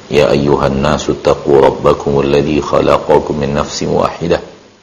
يا أيها الناس اتقوا ربكم الذي خلقكم من نفس واحدة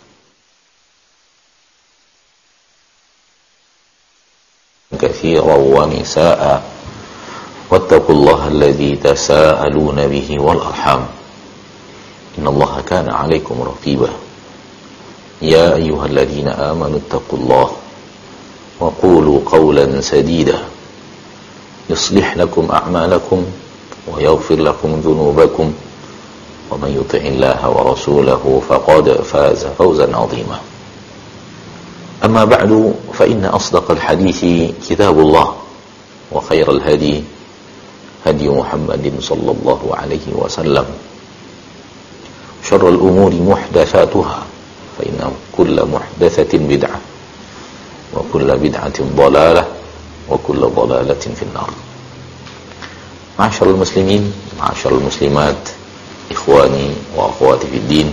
كثيرا ونساء واتقوا الله الذي تساءلون به والأرحام إن الله كان عليكم رقيبا يا أيها الذين آمنوا اتقوا الله وقولوا قولا سديدا يصلح لكم أعمالكم ويغفر لكم ذنوبكم ومن يطع الله ورسوله فقد فاز فوزا عظيما أما بعد فإن أصدق الحديث كتاب الله وخير الهدي هدي محمد صلى الله عليه وسلم شر الأمور محدثاتها فإن كل محدثة بدعة وكل بدعة ضلالة وكل ضلالة في النار. Ma'asyiral muslimin, ma'asyiral muslimat, ikhwani wa akhwati fid din,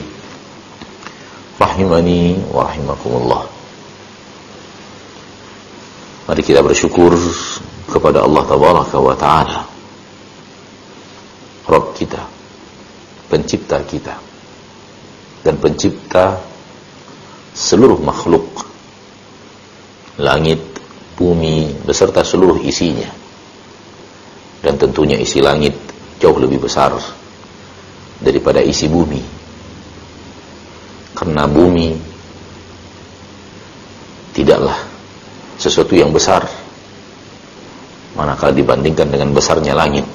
rahimani wa rahimakumullah. Mari kita bersyukur kepada Allah tabaraka wa taala, Rabb kita, pencipta kita dan pencipta seluruh makhluk, langit, bumi beserta seluruh isinya. Dan tentunya isi langit jauh lebih besar daripada isi bumi, karena bumi tidaklah sesuatu yang besar manakala dibandingkan dengan besarnya langit.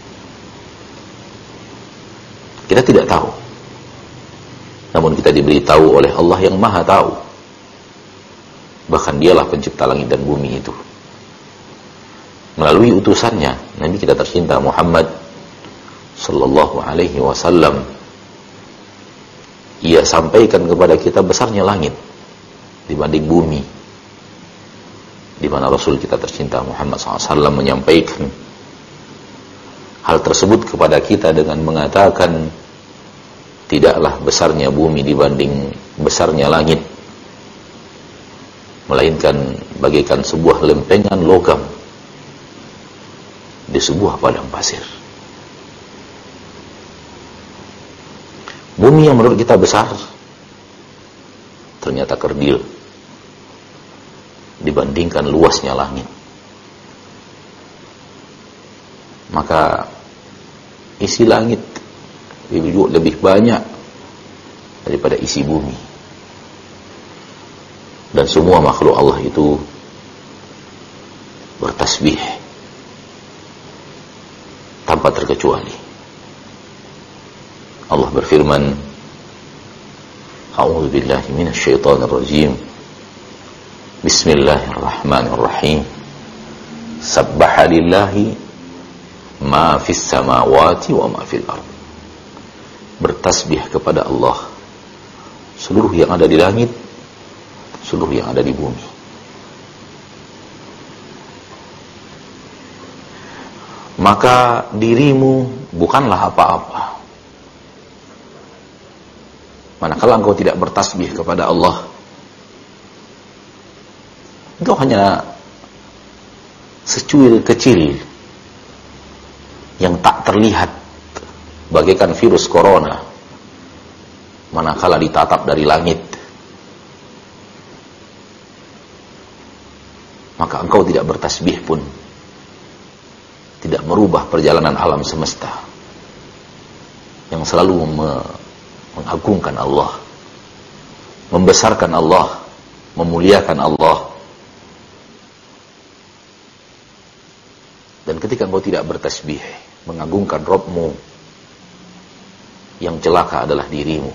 Kita tidak tahu, namun kita diberitahu oleh Allah yang maha tahu. Bahkan dialah pencipta langit dan bumi itu. Melalui utusannya, Nabi kita tercinta Muhammad sallallahu alaihi wasallam, ia sampaikan kepada kita besarnya langit dibanding bumi, di mana Rasul kita tercinta Muhammad SAW menyampaikan hal tersebut kepada kita dengan mengatakan, tidaklah besarnya bumi dibanding besarnya langit, melainkan bagaikan sebuah lempengan logam di sebuah padang pasir. Bumi yang menurut kita besar ternyata kerdil dibandingkan luasnya langit. Maka isi langit lebih banyak daripada isi bumi. Dan semua makhluk Allah itu bertasbih tanpa terkecuali. Allah berfirman, A'udzu billahi minasy syaithanir rajim. Bismillahirrahmanirrahim. Sabbaha lillahi ma fis samawati wa ma fil ard. Bertasbih kepada Allah seluruh yang ada di langit, seluruh yang ada di bumi. Maka dirimu bukanlah apa-apa manakala engkau tidak bertasbih kepada Allah. Engkau hanya secuil kecil yang tak terlihat bagaikan virus corona manakala ditatap dari langit. Maka engkau tidak bertasbih pun tidak merubah perjalanan alam semesta yang selalu mengagungkan Allah, membesarkan Allah, memuliakan Allah. Dan ketika engkau tidak bertasbih, mengagungkan Rabbmu, yang celaka adalah dirimu.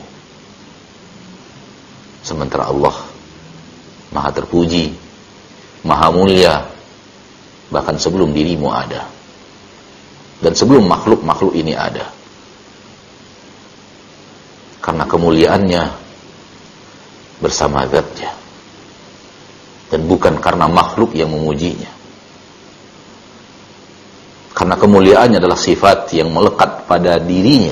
Sementara Allah maha terpuji, maha mulia, bahkan sebelum dirimu ada. Dan sebelum makhluk-makhluk ini ada. Karena kemuliaannya bersama zatnya. Dan bukan karena makhluk yang memujinya. Karena kemuliaannya adalah sifat yang melekat pada dirinya,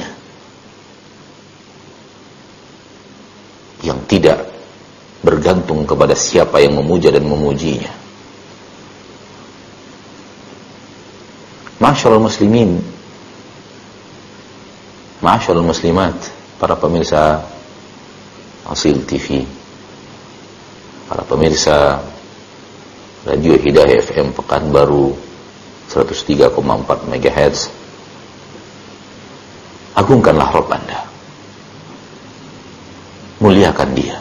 yang tidak bergantung kepada siapa yang memuja dan memujinya. Ma'asyiral muslimin, Ma'asyiral muslimat, para pemirsa Asil TV, para pemirsa Radio Hidayah FM Pekanbaru 103,4 MHz, agungkanlah Rabb Anda, muliakan Dia.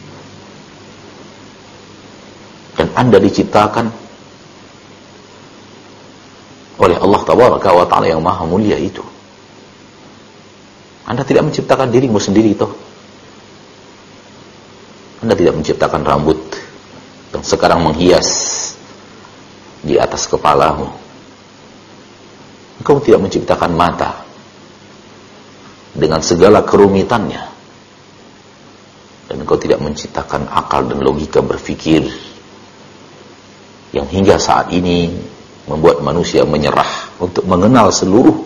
Dan Anda diciptakan oleh Allah Tabaraka wa Ta'ala yang maha mulia itu. Anda tidak menciptakan dirimu sendiri toh. Anda tidak menciptakan rambut yang sekarang menghias di atas kepalamu. Engkau tidak menciptakan mata dengan segala kerumitannya. Dan engkau tidak menciptakan akal dan logika berpikir yang hingga saat ini membuat manusia menyerah untuk mengenal seluruh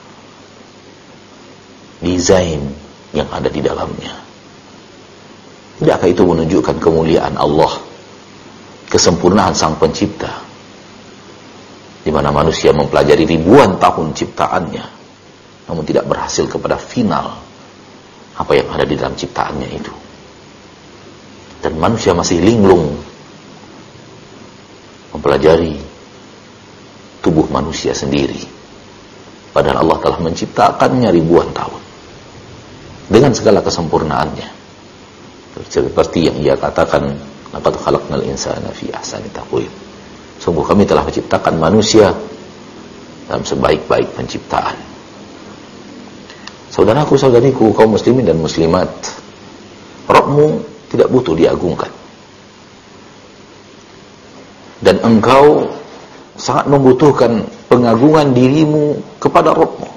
desain yang ada di dalamnya. Tidakkah itu menunjukkan kemuliaan Allah, kesempurnaan Sang Pencipta, di mana manusia mempelajari ribuan tahun ciptaannya, namun tidak berhasil kepada final apa yang ada di dalam ciptaannya itu. Dan manusia masih linglung mempelajari tubuh manusia sendiri, padahal Allah telah menciptakannya ribuan tahun dengan segala kesempurnaannya, seperti yang Ia katakan, laqad khalaqnal insana fi ahsani taqwim. Sungguh kami telah menciptakan manusia dalam sebaik-baik penciptaan. Saudaraku, saudariku, kaum muslimin dan muslimat, Rabbmu tidak butuh diagungkan, dan engkau sangat membutuhkan pengagungan dirimu kepada Rabbmu.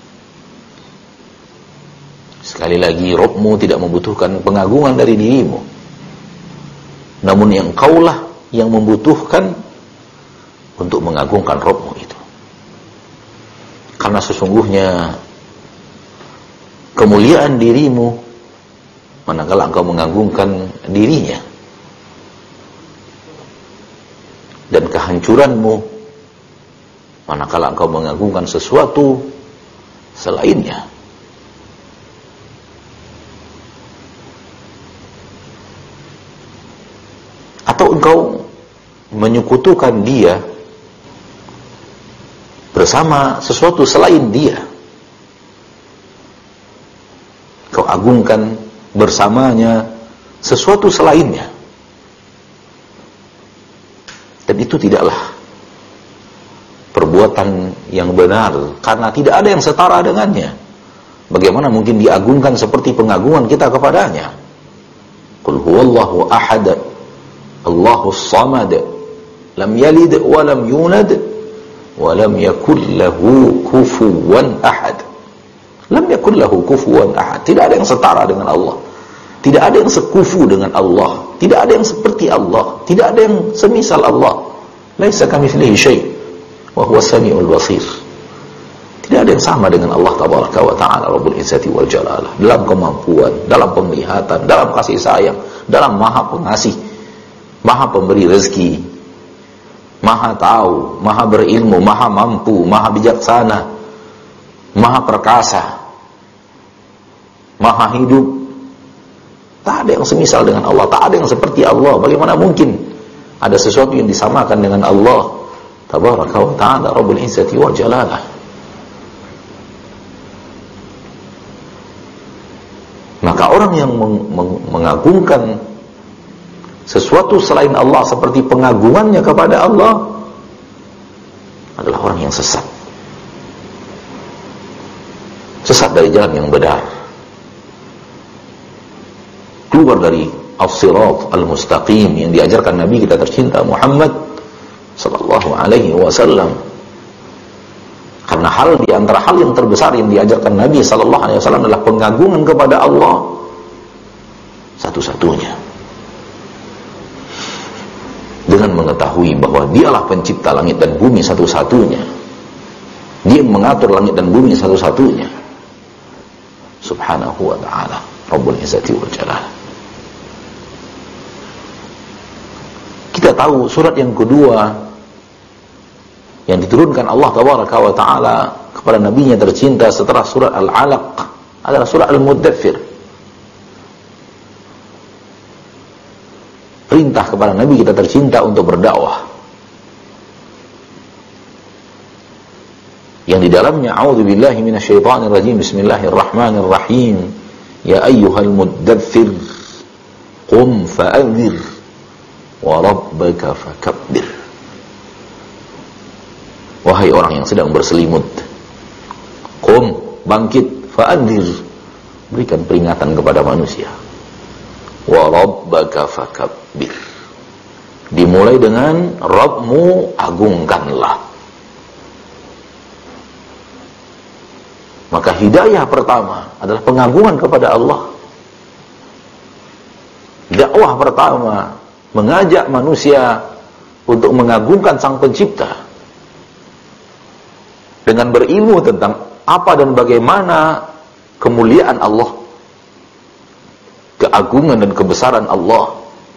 Sekali lagi, Rabbmu tidak membutuhkan pengagungan dari dirimu, namun yang engkaulah yang membutuhkan untuk mengagungkan Rabbmu itu. Karena sesungguhnya kemuliaan dirimu manakala engkau mengagungkan dirinya, dan kehancuranmu manakala engkau mengagungkan sesuatu selainnya. Atau engkau menyekutukan Dia bersama sesuatu selain Dia. Kau agungkan bersamanya sesuatu selainnya. Dan itu tidaklah perbuatan yang benar, karena tidak ada yang setara dengannya. Bagaimana mungkin diagungkan seperti pengagungan kita kepadanya? Qul huwallahu ahad, Allahus samad, lam yalid wa lam yulad wa lam yakul lahu kufuwan ahad. Lam yakul lahu kufuwan ahad. Tidak ada yang setara dengan Allah. Tidak ada yang sekufu dengan Allah. Tidak ada yang seperti Allah. Tidak ada yang semisal Allah. Laisa kamitslihi syai' wa huwas samiul basir. Tidak ada yang sama dengan Allah Tabaraka wa Ta'ala Rabbul Izzati wal Jalalah, dalam kemampuan, dalam penglihatan, dalam kasih sayang, dalam maha pengasih, maha pemberi rezeki, maha tahu, maha berilmu, maha mampu, maha bijaksana, maha perkasa, maha hidup. Tak ada yang semisal dengan Allah, tak ada yang seperti Allah. Bagaimana mungkin ada sesuatu yang disamakan dengan Allah Tabaraka wa Ta'ala Rabbul Izzati wal Jalalah? Maka orang yang mengagungkan sesuatu selain Allah seperti pengagungannya kepada Allah adalah orang yang sesat. Sesat dari jalan yang benar, keluar dari as-sirat al-mustaqim yang diajarkan Nabi kita tercinta Muhammad sallallahu alaihi wasallam. Karena di antara hal yang terbesar yang diajarkan Nabi sallallahu alaihi wasallam adalah pengagungan kepada Allah satu-satunya, dengan mengetahui bahwa Dialah pencipta langit dan bumi satu-satunya. Dia mengatur langit dan bumi satu-satunya, subhanahu wa ta'ala Rabbul Izzati wal Jalalah. Kita tahu surat yang kedua yang diturunkan Allah Tabaraka wa Ta'ala kepada nabinya tercinta setelah surat Al-Alaq adalah surat Al-Muddathir. Perintah kepada nabi kita tercinta untuk berdakwah, yang di dalamnya a'udzubillahi minasyaitonirrajim, bismillahirrahmanirrahim, ya ayyuhal muddathir qum fa'anzir wa rabbaka fakabbir. Wahai orang yang sedang berselimut, qum, bangkit, fa'anzir, berikan peringatan kepada manusia, wa rabbaka fakabbir, dimulai dengan Rabbmu agungkanlah. Maka hidayah pertama adalah pengagungan kepada Allah. Dakwah pertama mengajak manusia untuk mengagungkan Sang Pencipta dengan berilmu tentang apa dan bagaimana kemuliaan Allah, keagungan dan kebesaran Allah,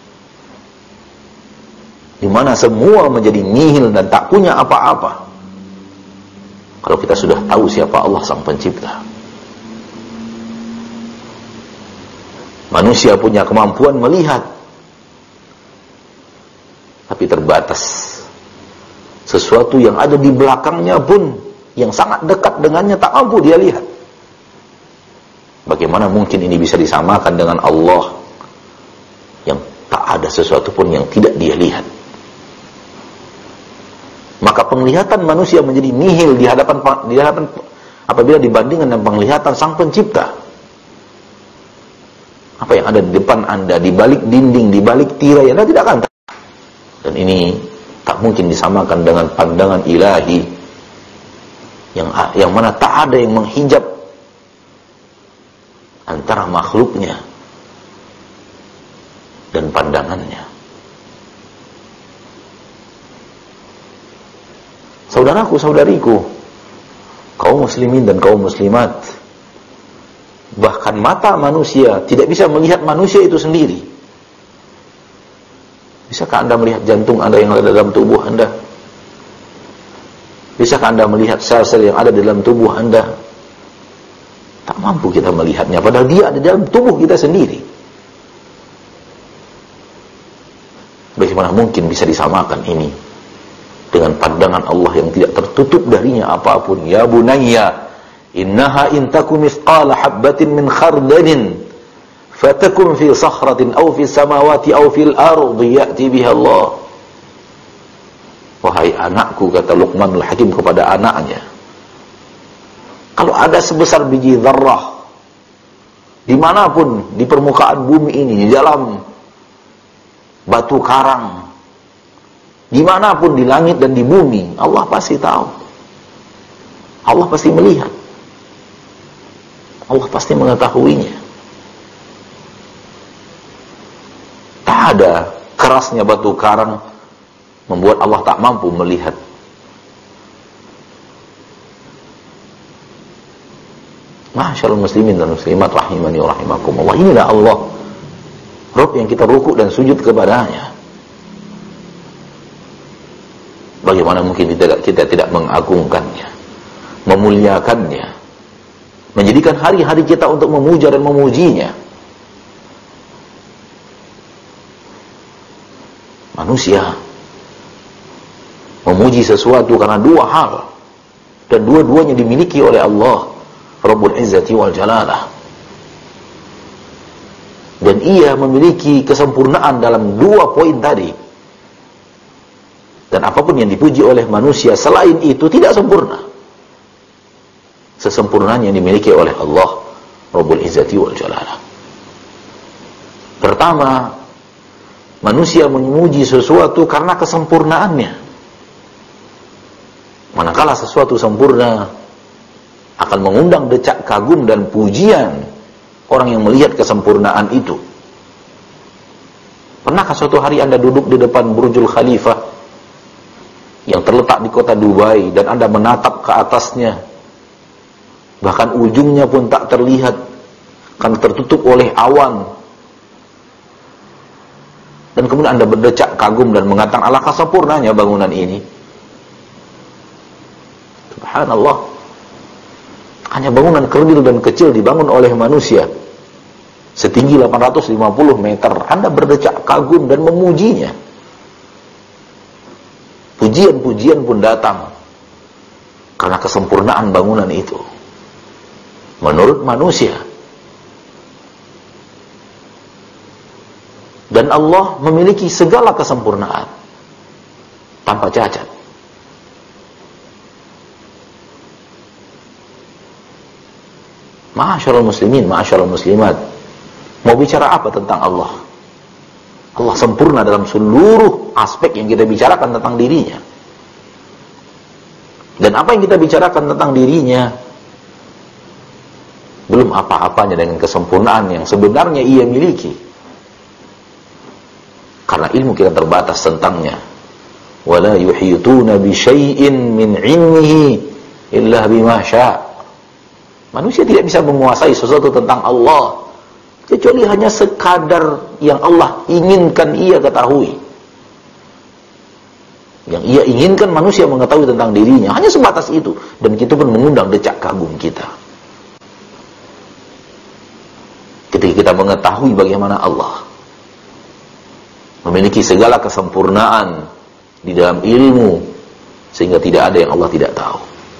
di mana semua menjadi nihil dan tak punya apa-apa kalau kita sudah tahu siapa Allah Sang Pencipta. Manusia punya kemampuan melihat, tapi terbatas. Sesuatu yang ada di belakangnya pun, yang sangat dekat dengannya, tak mampu dia lihat. Bagaimana mungkin ini bisa disamakan dengan Allah yang tak ada sesuatu pun yang tidak dia lihat? Maka penglihatan manusia menjadi nihil di hadapan apabila dibandingkan dengan penglihatan Sang Pencipta. Apa yang ada di depan Anda, di balik dinding, di balik tirai, Anda tidak akan tahu. Dan ini tak mungkin disamakan dengan pandangan ilahi yang mana tak ada yang menghijab antara makhluknya dan pandangannya. Saudaraku, saudariku, kaum muslimin dan kaum muslimat, bahkan mata manusia tidak bisa melihat manusia itu sendiri. Bisakah Anda melihat jantung Anda yang ada dalam tubuh Anda? Bisakah Anda melihat sel-sel yang ada dalam tubuh Anda? Tak mampu kita melihatnya, padahal dia ada dalam tubuh kita sendiri. Bagaimana mungkin bisa disamakan ini dengan pandangan Allah yang tidak tertutup darinya apapun? Ya bunayya, innaha in takum mithqala habbatin min khardalin fatakum fi sakhratin aw fi samawati aw fil ardi ya'ti biha Allah. Wahai anakku, kata Luqmanul Hakim kepada anaknya, kalau ada sebesar biji zarrah dimanapun di permukaan bumi ini, di dalam batu karang, dimanapun di langit dan di bumi, Allah pasti tahu. Allah pasti melihat. Allah pasti mengetahuinya. Tak ada kerasnya batu karang membuat Allah tak mampu melihat. Ma'asyiral muslimin dan muslimat rahimani wa rahimakumullah. Inilah Allah, Rabb yang kita rukuk dan sujud kepadanya. Bagaimana mungkin kita tidak mengagungkannya, memuliakannya, menjadikan hari-hari kita untuk memuja dan memujinya. Manusia memuji sesuatu karena dua hal, dan dua-duanya dimiliki oleh Allah Rabbul Izzati wal Jalalah. Dan ia memiliki kesempurnaan dalam dua poin tadi. Dan apapun yang dipuji oleh manusia selain itu tidak sempurna sesempurnanya yang dimiliki oleh Allah Rabbul Izzati wal Jalalah. Pertama, manusia memuji sesuatu karena kesempurnaannya. Manakala sesuatu sempurna, akan mengundang decak kagum dan pujian orang yang melihat kesempurnaan itu. Pernahkah suatu hari Anda duduk di depan Burjul Khalifah yang terletak di kota Dubai dan Anda menatap ke atasnya, bahkan ujungnya pun tak terlihat karena tertutup oleh awan, dan kemudian Anda berdecak kagum dan mengatakan, alangkah sempurnanya bangunan ini. Subhanallah. Hanya bangunan kerdil dan kecil dibangun oleh manusia setinggi 850 meter. Anda berdecak kagum dan memujinya. Pujian-pujian pun datang karena kesempurnaan bangunan itu menurut manusia. Dan Allah memiliki segala kesempurnaan tanpa cacat. Ma'asyiral muslimin, ma'asyiral muslimat, mau bicara apa tentang Allah? Allah sempurna dalam seluruh aspek yang kita bicarakan tentang dirinya. Dan apa yang kita bicarakan tentang dirinya belum apa-apanya dengan kesempurnaan yang sebenarnya ia miliki. Karena ilmu kita terbatas tentangnya. Wala yuhituna bi syai'in min 'ilmihi illa bima syaa'. Manusia tidak bisa menguasai sesuatu tentang Allah kecuali hanya sekadar yang Allah inginkan ia ketahui. Yang ia inginkan manusia mengetahui tentang dirinya, hanya sebatas itu. Dan kita pun mengundang decak kagum kita ketika kita mengetahui bagaimana Allah memiliki segala kesempurnaan di dalam ilmu, sehingga tidak ada yang Allah tidak tahu.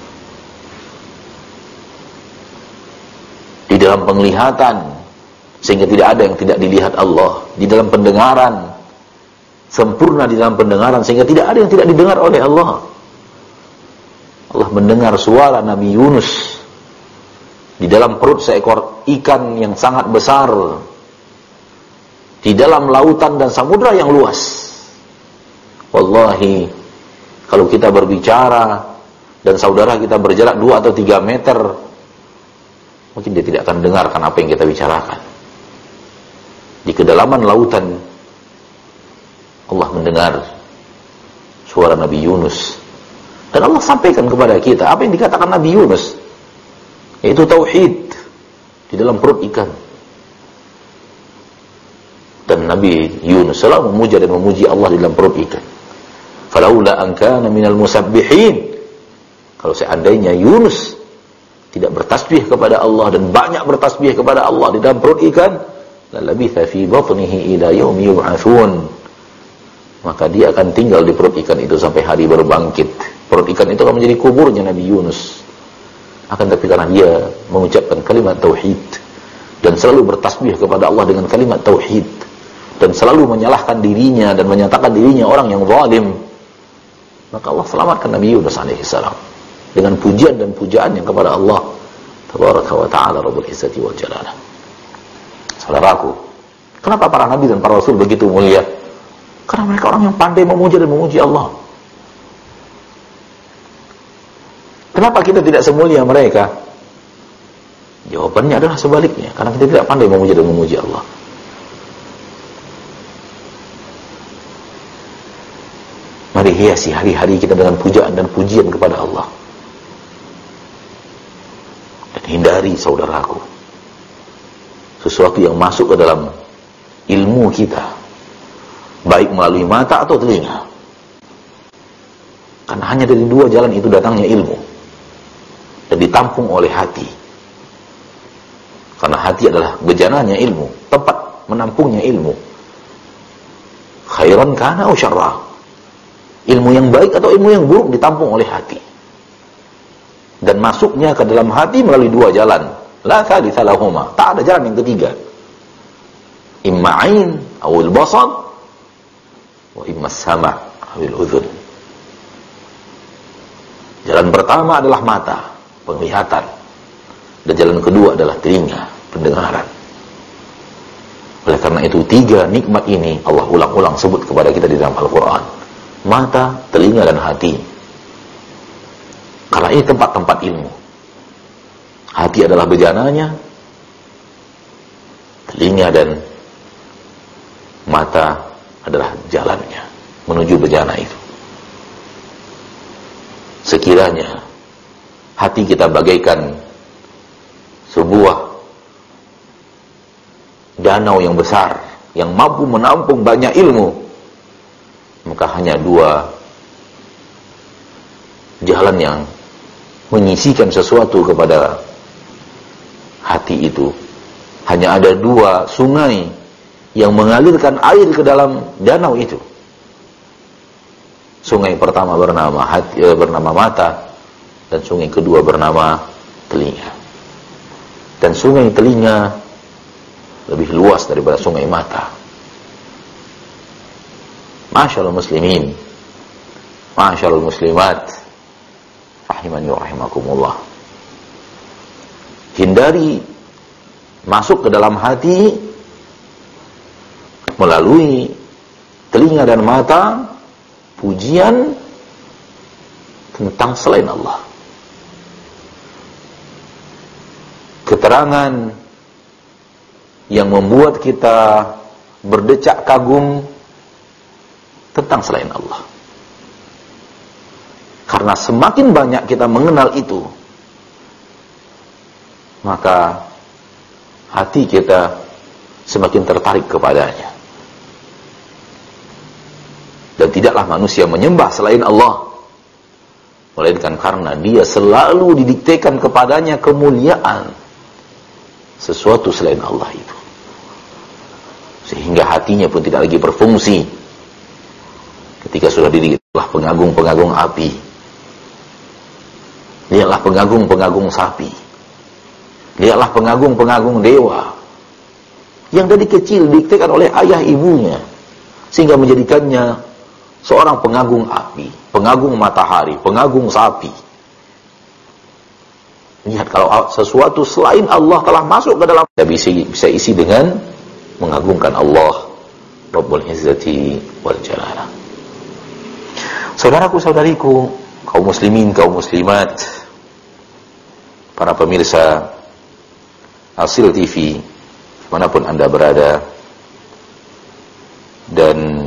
Di dalam penglihatan, sehingga tidak ada yang tidak dilihat Allah. Di dalam pendengaran, sempurna di dalam pendengaran, sehingga tidak ada yang tidak didengar oleh Allah. Allah mendengar suara Nabi Yunus di dalam perut seekor ikan yang sangat besar, di dalam lautan dan samudra yang luas. Wallahi, kalau kita berbicara dan saudara kita berjarak 2 atau 3 meter, mungkin dia tidak akan dengarkan apa yang kita bicarakan. Di kedalaman lautan, Allah mendengar suara Nabi Yunus. Dan Allah sampaikan kepada kita apa yang dikatakan Nabi Yunus, yaitu tauhid di dalam perut ikan. Dan Nabi Yunus selalu memuja dan memuji Allah di dalam perut ikan. Falaula an kana minal musabbihin. Kalau seandainya Yunus tidak bertasbih kepada Allah dan banyak bertasbih kepada Allah di dalam perut ikan, la labitha fi batnihi ila yaumi yub'atsun. Maka dia akan tinggal di perut ikan itu sampai hari berbangkit. Perut ikan itu akan menjadi kuburnya Nabi Yunus. Akan tapi karena dia mengucapkan kalimat tauhid dan selalu bertasbih kepada Allah dengan kalimat tauhid, dan selalu menyalahkan dirinya dan menyatakan dirinya orang yang zalim, maka Allah selamatkan Nabi Yunus alaihissalam dengan pujian dan pujaan yang kepada Allah tabaraka wa ta'ala rabbul izzati wal jalalah. Saudaraku, kenapa para nabi dan para rasul begitu mulia? Karena mereka orang yang pandai memuji dan memuji Allah. Kenapa kita tidak semulia mereka? Jawabannya adalah sebaliknya, karena kita tidak pandai memuji dan memuji Allah. Mari hiasi hari-hari kita dengan pujaan dan pujian kepada Allah. Dan hindari, saudaraku, sesuatu yang masuk ke dalam ilmu kita, baik melalui mata atau telinga. Karena hanya dari 2 jalan itu datangnya ilmu, dan ditampung oleh hati. Karena hati adalah bejananya ilmu, tempat menampungnya ilmu. Khairan kana aw syarra. Ilmu yang baik atau ilmu yang buruk ditampung oleh hati. Dan masuknya ke dalam hati melalui 2 jalan. La thalitha lahuma. Tak ada jalan yang ketiga. Imma ain awil basar wa imma sama' awil udhun. Jalan pertama adalah mata, penglihatan. Dan jalan kedua adalah telinga, pendengaran. Oleh karena itu 3 nikmat ini Allah ulang-ulang sebut kepada kita di dalam Al-Quran. Mata, telinga, dan hati. Karena ini tempat-tempat ilmu. Hati adalah bejananya, telinga dan mata adalah jalannya menuju bejana itu. Sekiranya hati kita bagaikan sebuah danau yang besar yang mampu menampung banyak ilmu, maka hanya 2 jalan yang menyisikan sesuatu kepada hati itu, hanya ada 2 sungai yang mengalirkan air ke dalam danau itu. Sungai pertama bernama mata, dan sungai kedua bernama telinga. Dan sungai telinga lebih luas daripada sungai mata. Masyaallah muslimin, masyaallah muslimat, rahimani wa rahimakumullah. Hindari masuk ke dalam hati melalui telinga dan mata pujian tentang selain Allah, keterangan yang membuat kita berdecak kagum tentang selain Allah. Karena semakin banyak kita mengenal itu, maka hati kita semakin tertarik kepadanya. Dan tidaklah manusia menyembah selain Allah, melainkan karena dia selalu didiktekan kepadanya kemuliaan sesuatu selain Allah itu, sehingga hatinya pun tidak lagi berfungsi. Ketika sudah dirilah pengagung-pengagung api, lihatlah pengagung-pengagung sapi, lihatlah pengagung-pengagung dewa, yang dari kecil didiktekan oleh ayah ibunya, sehingga menjadikannya seorang pengagung api, pengagung matahari, pengagung sapi. Lihat, kalau sesuatu selain Allah telah masuk ke dalam, kita bisa isi dengan mengagungkan Allah Rabbul Izzati wal Jalalah. Saudaraku, saudariku, kaum muslimin, kaum muslimat, para pemirsa Asil TV, manapun Anda berada, dan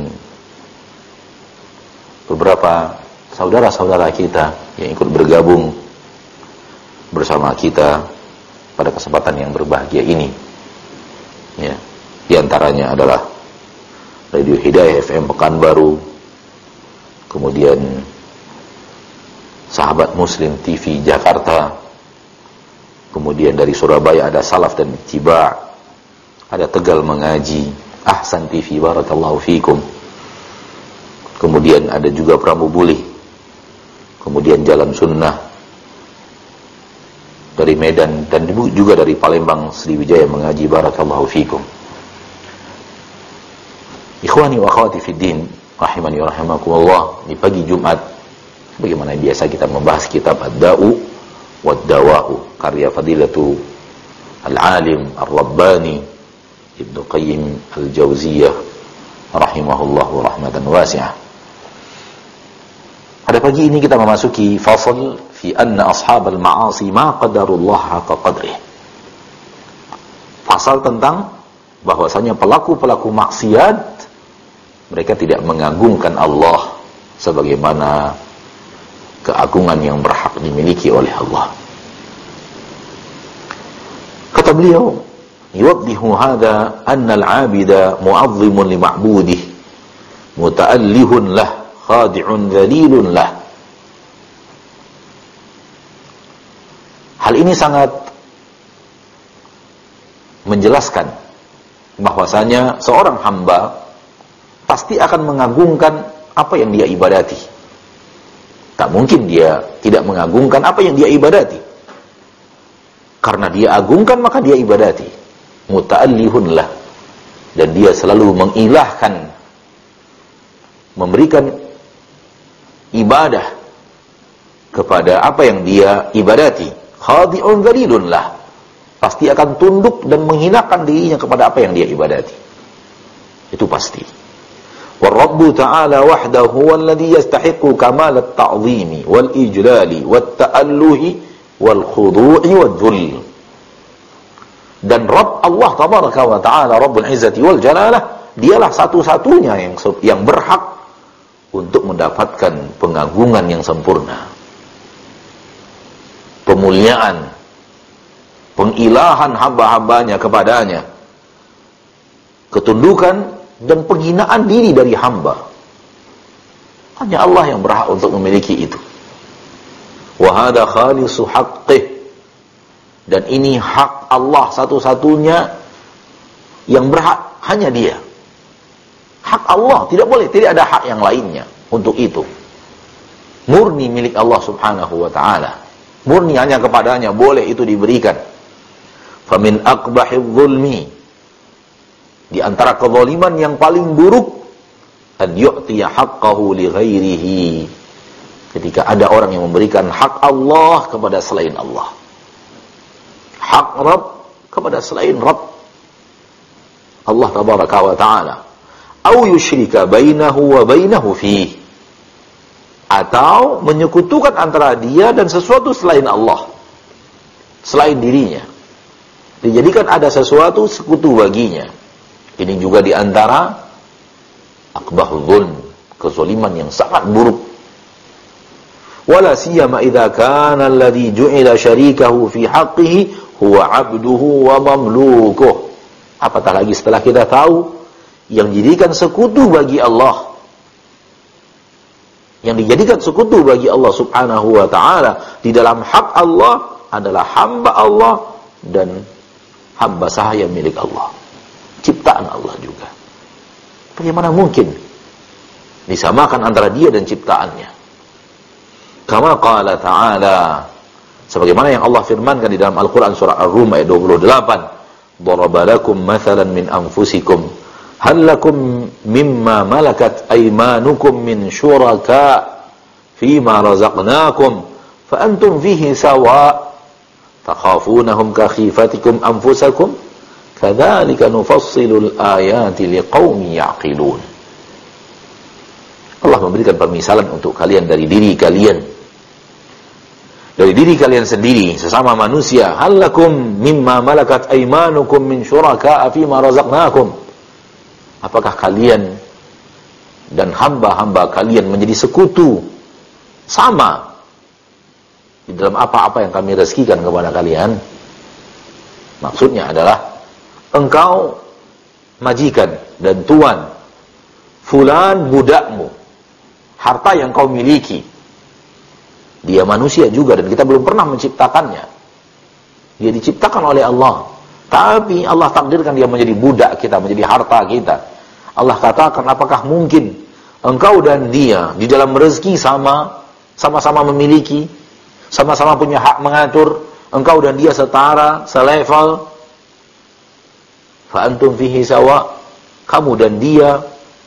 beberapa saudara-saudara kita yang ikut bergabung bersama kita pada kesempatan yang berbahagia ini, ya, di antaranya adalah Radio Hidayah FM Pekanbaru, kemudian Sahabat Muslim TV Jakarta, kemudian dari Surabaya ada Salaf dan Ittiba', ada Tegal Mengaji, Ahsan TV, barakallahu fikum, kemudian ada juga Pramubuli, kemudian Jalan Sunnah dari Medan, dan juga dari Palembang Sriwijaya Mengaji, barakallahu fikum. Ikhwani wa akhwati fid din, rahimani wa rahimakumullah. Di pagi Jumat, bagaimana biasa kita membahas kitab Ad-Da'u wad-Dawa'u, karya Fadilatu Al-Alim Ar-Rabbani Ibnu Qayyim Al-Jauziyah rahimahullahu rahmatan wasi'ah. Pada pagi ini kita memasuki fasal fi anna ashabal ma'asi ma qadarullah haqqa qadrih. Fasal tentang bahwasanya pelaku-pelaku maksiat mereka tidak mengagungkan Allah sebagaimana keagungan yang berhak dimiliki oleh Allah. Kata beliau, yuwaddihu hadha anna al-'abida mu'azzimun li ma'budih, muta'allihun lah, khadi'un dhalilun lah. Hal ini sangat menjelaskan bahwasanya seorang hamba pasti akan mengagungkan apa yang dia ibadati. Tak mungkin dia tidak mengagungkan apa yang dia ibadati. Karena dia agungkan maka dia ibadati. Muta'allihun lah. Dan dia selalu mengilahkan, memberikan ibadah kepada apa yang dia ibadati. Khadi'un dhalilun lah. Pasti akan tunduk dan menghinakan dirinya kepada apa yang dia ibadati. Itu pasti. والرب تعالى وحده هو الذي يستحق كمال التعظيم والإجلال والتأله والخضوع والذل. Dan Rabb Allah tabaraka wa ta'ala Rabbul Izzati wal Jalalah, dialah satu-satunya yang berhak untuk mendapatkan pengagungan yang sempurna, pemuliaan, pengilahan hamba-hambanya kepadanya, ketundukan dan penghinaan diri dari hamba. Hanya Allah yang berhak untuk memiliki itu. Wa hadha khalisu haqqih. Dan ini hak Allah satu-satunya yang berhak, hanya Dia. Hak Allah, tidak boleh, tidak ada hak yang lainnya untuk itu. Murni milik Allah subhanahu wa ta'ala. Murni hanya kepadanya, boleh itu diberikan. Famin aqbahidh zulmi, di antara kezaliman yang paling buruk, an yu'tiya haqqahu li ghairihi, ketika ada orang yang memberikan hak Allah kepada selain Allah. Hak Rabb kepada selain Rabb Allah tabaraka wa ta'ala. Au yusyrika bainahu wa bainahu fihi, atau menyekutukan antara dia dan sesuatu selain Allah, selain dirinya, dijadikan ada sesuatu sekutu baginya. Ini juga diantara akbahul zulm, kezaliman yang sangat buruk. Wala siyama idza kana alladhi ju'ila syarikahu fi haqqihi huwa 'abduhu wa mamlukuh. Apatah lagi setelah kita tahu yang dijadikan sekutu bagi Allah, yang dijadikan sekutu bagi Allah subhanahu wa ta'ala di dalam hak Allah adalah hamba Allah dan hamba sahaya milik Allah, ciptaan Allah juga. Bagaimana mungkin disamakan antara dia dan ciptaannya? Kama qala ta'ala, sebagaimana yang Allah firmankan di dalam Al-Quran surah Ar-Rum ayat 28, daraba lakum mathalan min anfusikum hal lakum mimma malakat aymanukum min syuraka fima razaqnakum fa antum fihi sawa takhafunahum ka khifatikum anfusakum kadzalika nufassilul ayati liqaumin ya'qilun. Allah memberikan permisalan untuk kalian dari diri kalian, dari diri kalian sendiri, sesama manusia. Hal lakum mimma malakat aymanukum min syuraka fima razaqnakum, apakah kalian dan hamba-hamba kalian menjadi sekutu sama di dalam apa-apa yang kami rezekikan kepada kalian? Maksudnya adalah engkau majikan dan tuan, fulan budakmu, harta yang kau miliki, dia manusia juga dan kita belum pernah menciptakannya. Dia diciptakan oleh Allah, tapi Allah takdirkan dia menjadi budak kita, menjadi harta kita. Allah katakan, apakah mungkin engkau dan dia di dalam rezeki sama-sama memiliki, sama-sama punya hak mengatur, engkau dan dia setara, selevel. Fa antum fihi sawa, kamu dan dia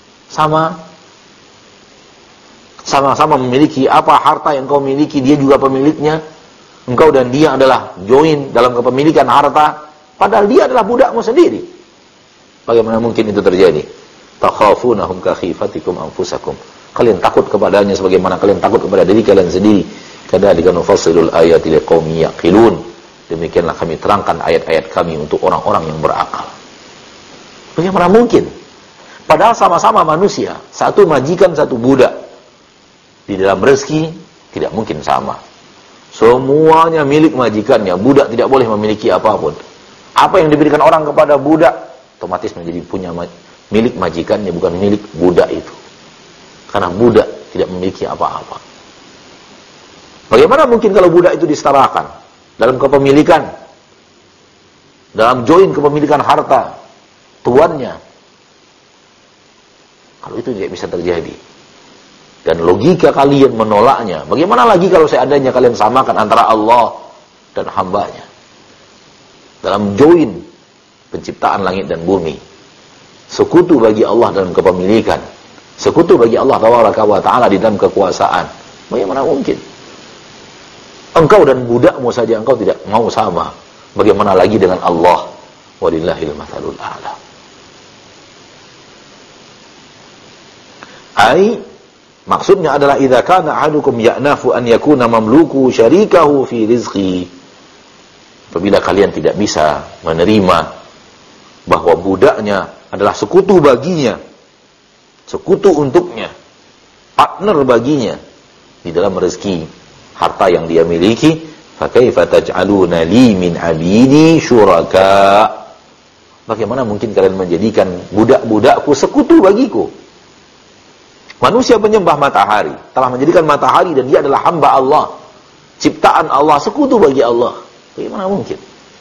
sama-sama memiliki apa harta yang kau miliki, dia juga pemiliknya. Engkau dan dia adalah join dalam kepemilikan harta, padahal dia adalah budakmu sendiri. Bagaimana mungkin itu terjadi? Takhafunahum ka khifatikum anfusakum, kalian takut kepadanya sebagaimana kalian takut kepada diri kalian sendiri. Kadzalika nufassilul ayati liqaumin yaqilun, demikianlah kami terangkan ayat-ayat kami untuk orang-orang yang berakal. Bagaimana mungkin? Padahal sama-sama manusia, satu majikan, satu budak. Di dalam rezeki tidak mungkin sama. Semuanya milik majikannya, budak tidak boleh memiliki apapun. Apa yang diberikan orang kepada budak otomatis menjadi punya milik majikannya, bukan milik budak itu. Karena budak tidak memiliki apa-apa. Bagaimana mungkin kalau budak itu disetarakan dalam kepemilikan, dalam join kepemilikan harta tuannya? Kalau itu tidak bisa terjadi. Dan logika kalian menolaknya. Bagaimana lagi kalau seandainya kalian samakan antara Allah dan hambanya dalam join penciptaan langit dan bumi? Sekutu bagi Allah dalam kepemilikan, sekutu bagi Allah Ta'ala di dalam kekuasaan. Bagaimana mungkin? Engkau dan budakmu saja engkau tidak mau sama, bagaimana lagi dengan Allah? Walillahil mathalul a'la. Maksudnya adalah idza kana ahadukum ya'nafu an yakuna mamluku syarikahu fi rizqi, apabila kalian tidak bisa menerima bahwa budaknya adalah sekutu baginya, sekutu untuknya, partner baginya di dalam rezeki harta yang dia miliki, fa kaifa taj'aluna li min 'abidi syuraka, bagaimana mungkin kalian menjadikan budak-budakku sekutu bagiku? Manusia penyembah matahari telah menjadikan matahari dan dia adalah hamba Allah ciptaan Allah sekutu bagi Allah. Bagaimana mungkin?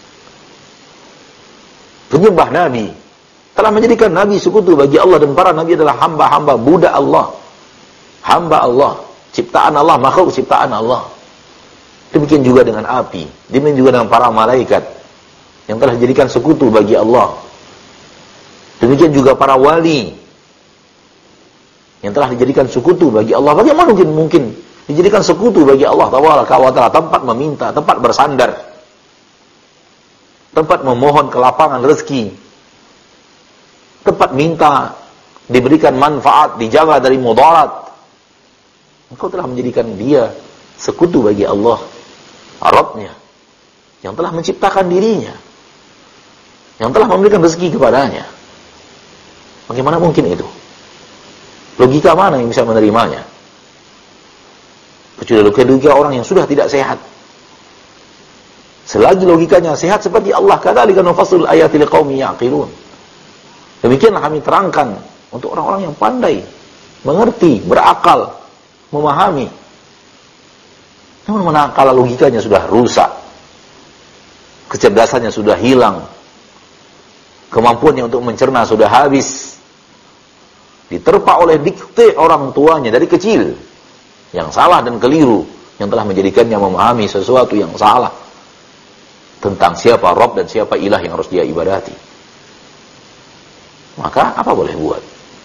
Penyembah Nabi telah menjadikan Nabi sekutu bagi Allah, dan para Nabi adalah hamba-hamba budak Allah, hamba Allah, ciptaan Allah, makhluk ciptaan Allah. Demikian juga dengan api, demikian juga dengan para malaikat yang telah dijadikan sekutu bagi Allah. Demikian juga para wali yang telah dijadikan sekutu bagi Allah. Bagaimana mungkin dijadikan sekutu bagi Allah Ta'ala, tempat meminta, tempat bersandar, tempat memohon kelapangan rezeki, tempat minta diberikan manfaat, dijaga dari mudarat. Engkau telah menjadikan dia sekutu bagi Allah, Rabbnya, yang telah menciptakan dirinya, yang telah memberikan rezeki kepadanya. Bagaimana mungkin itu? Logika mana yang bisa menerimanya? Kecuali logika orang yang sudah tidak sehat. Selagi logikanya sehat seperti Allah, kadzalika nufassilul ayati liqaumin ya'qilun. Demikianlah kami terangkan untuk orang-orang yang pandai, mengerti, berakal, memahami. Namun manakala logikanya sudah rusak, kecerdasannya sudah hilang, kemampuannya untuk mencerna sudah habis, diterpa oleh dikte orang tuanya dari kecil, yang salah dan keliru, yang telah menjadikannya memahami sesuatu yang salah tentang siapa Rabb dan siapa ilah yang harus dia ibadati. Maka apa boleh buat?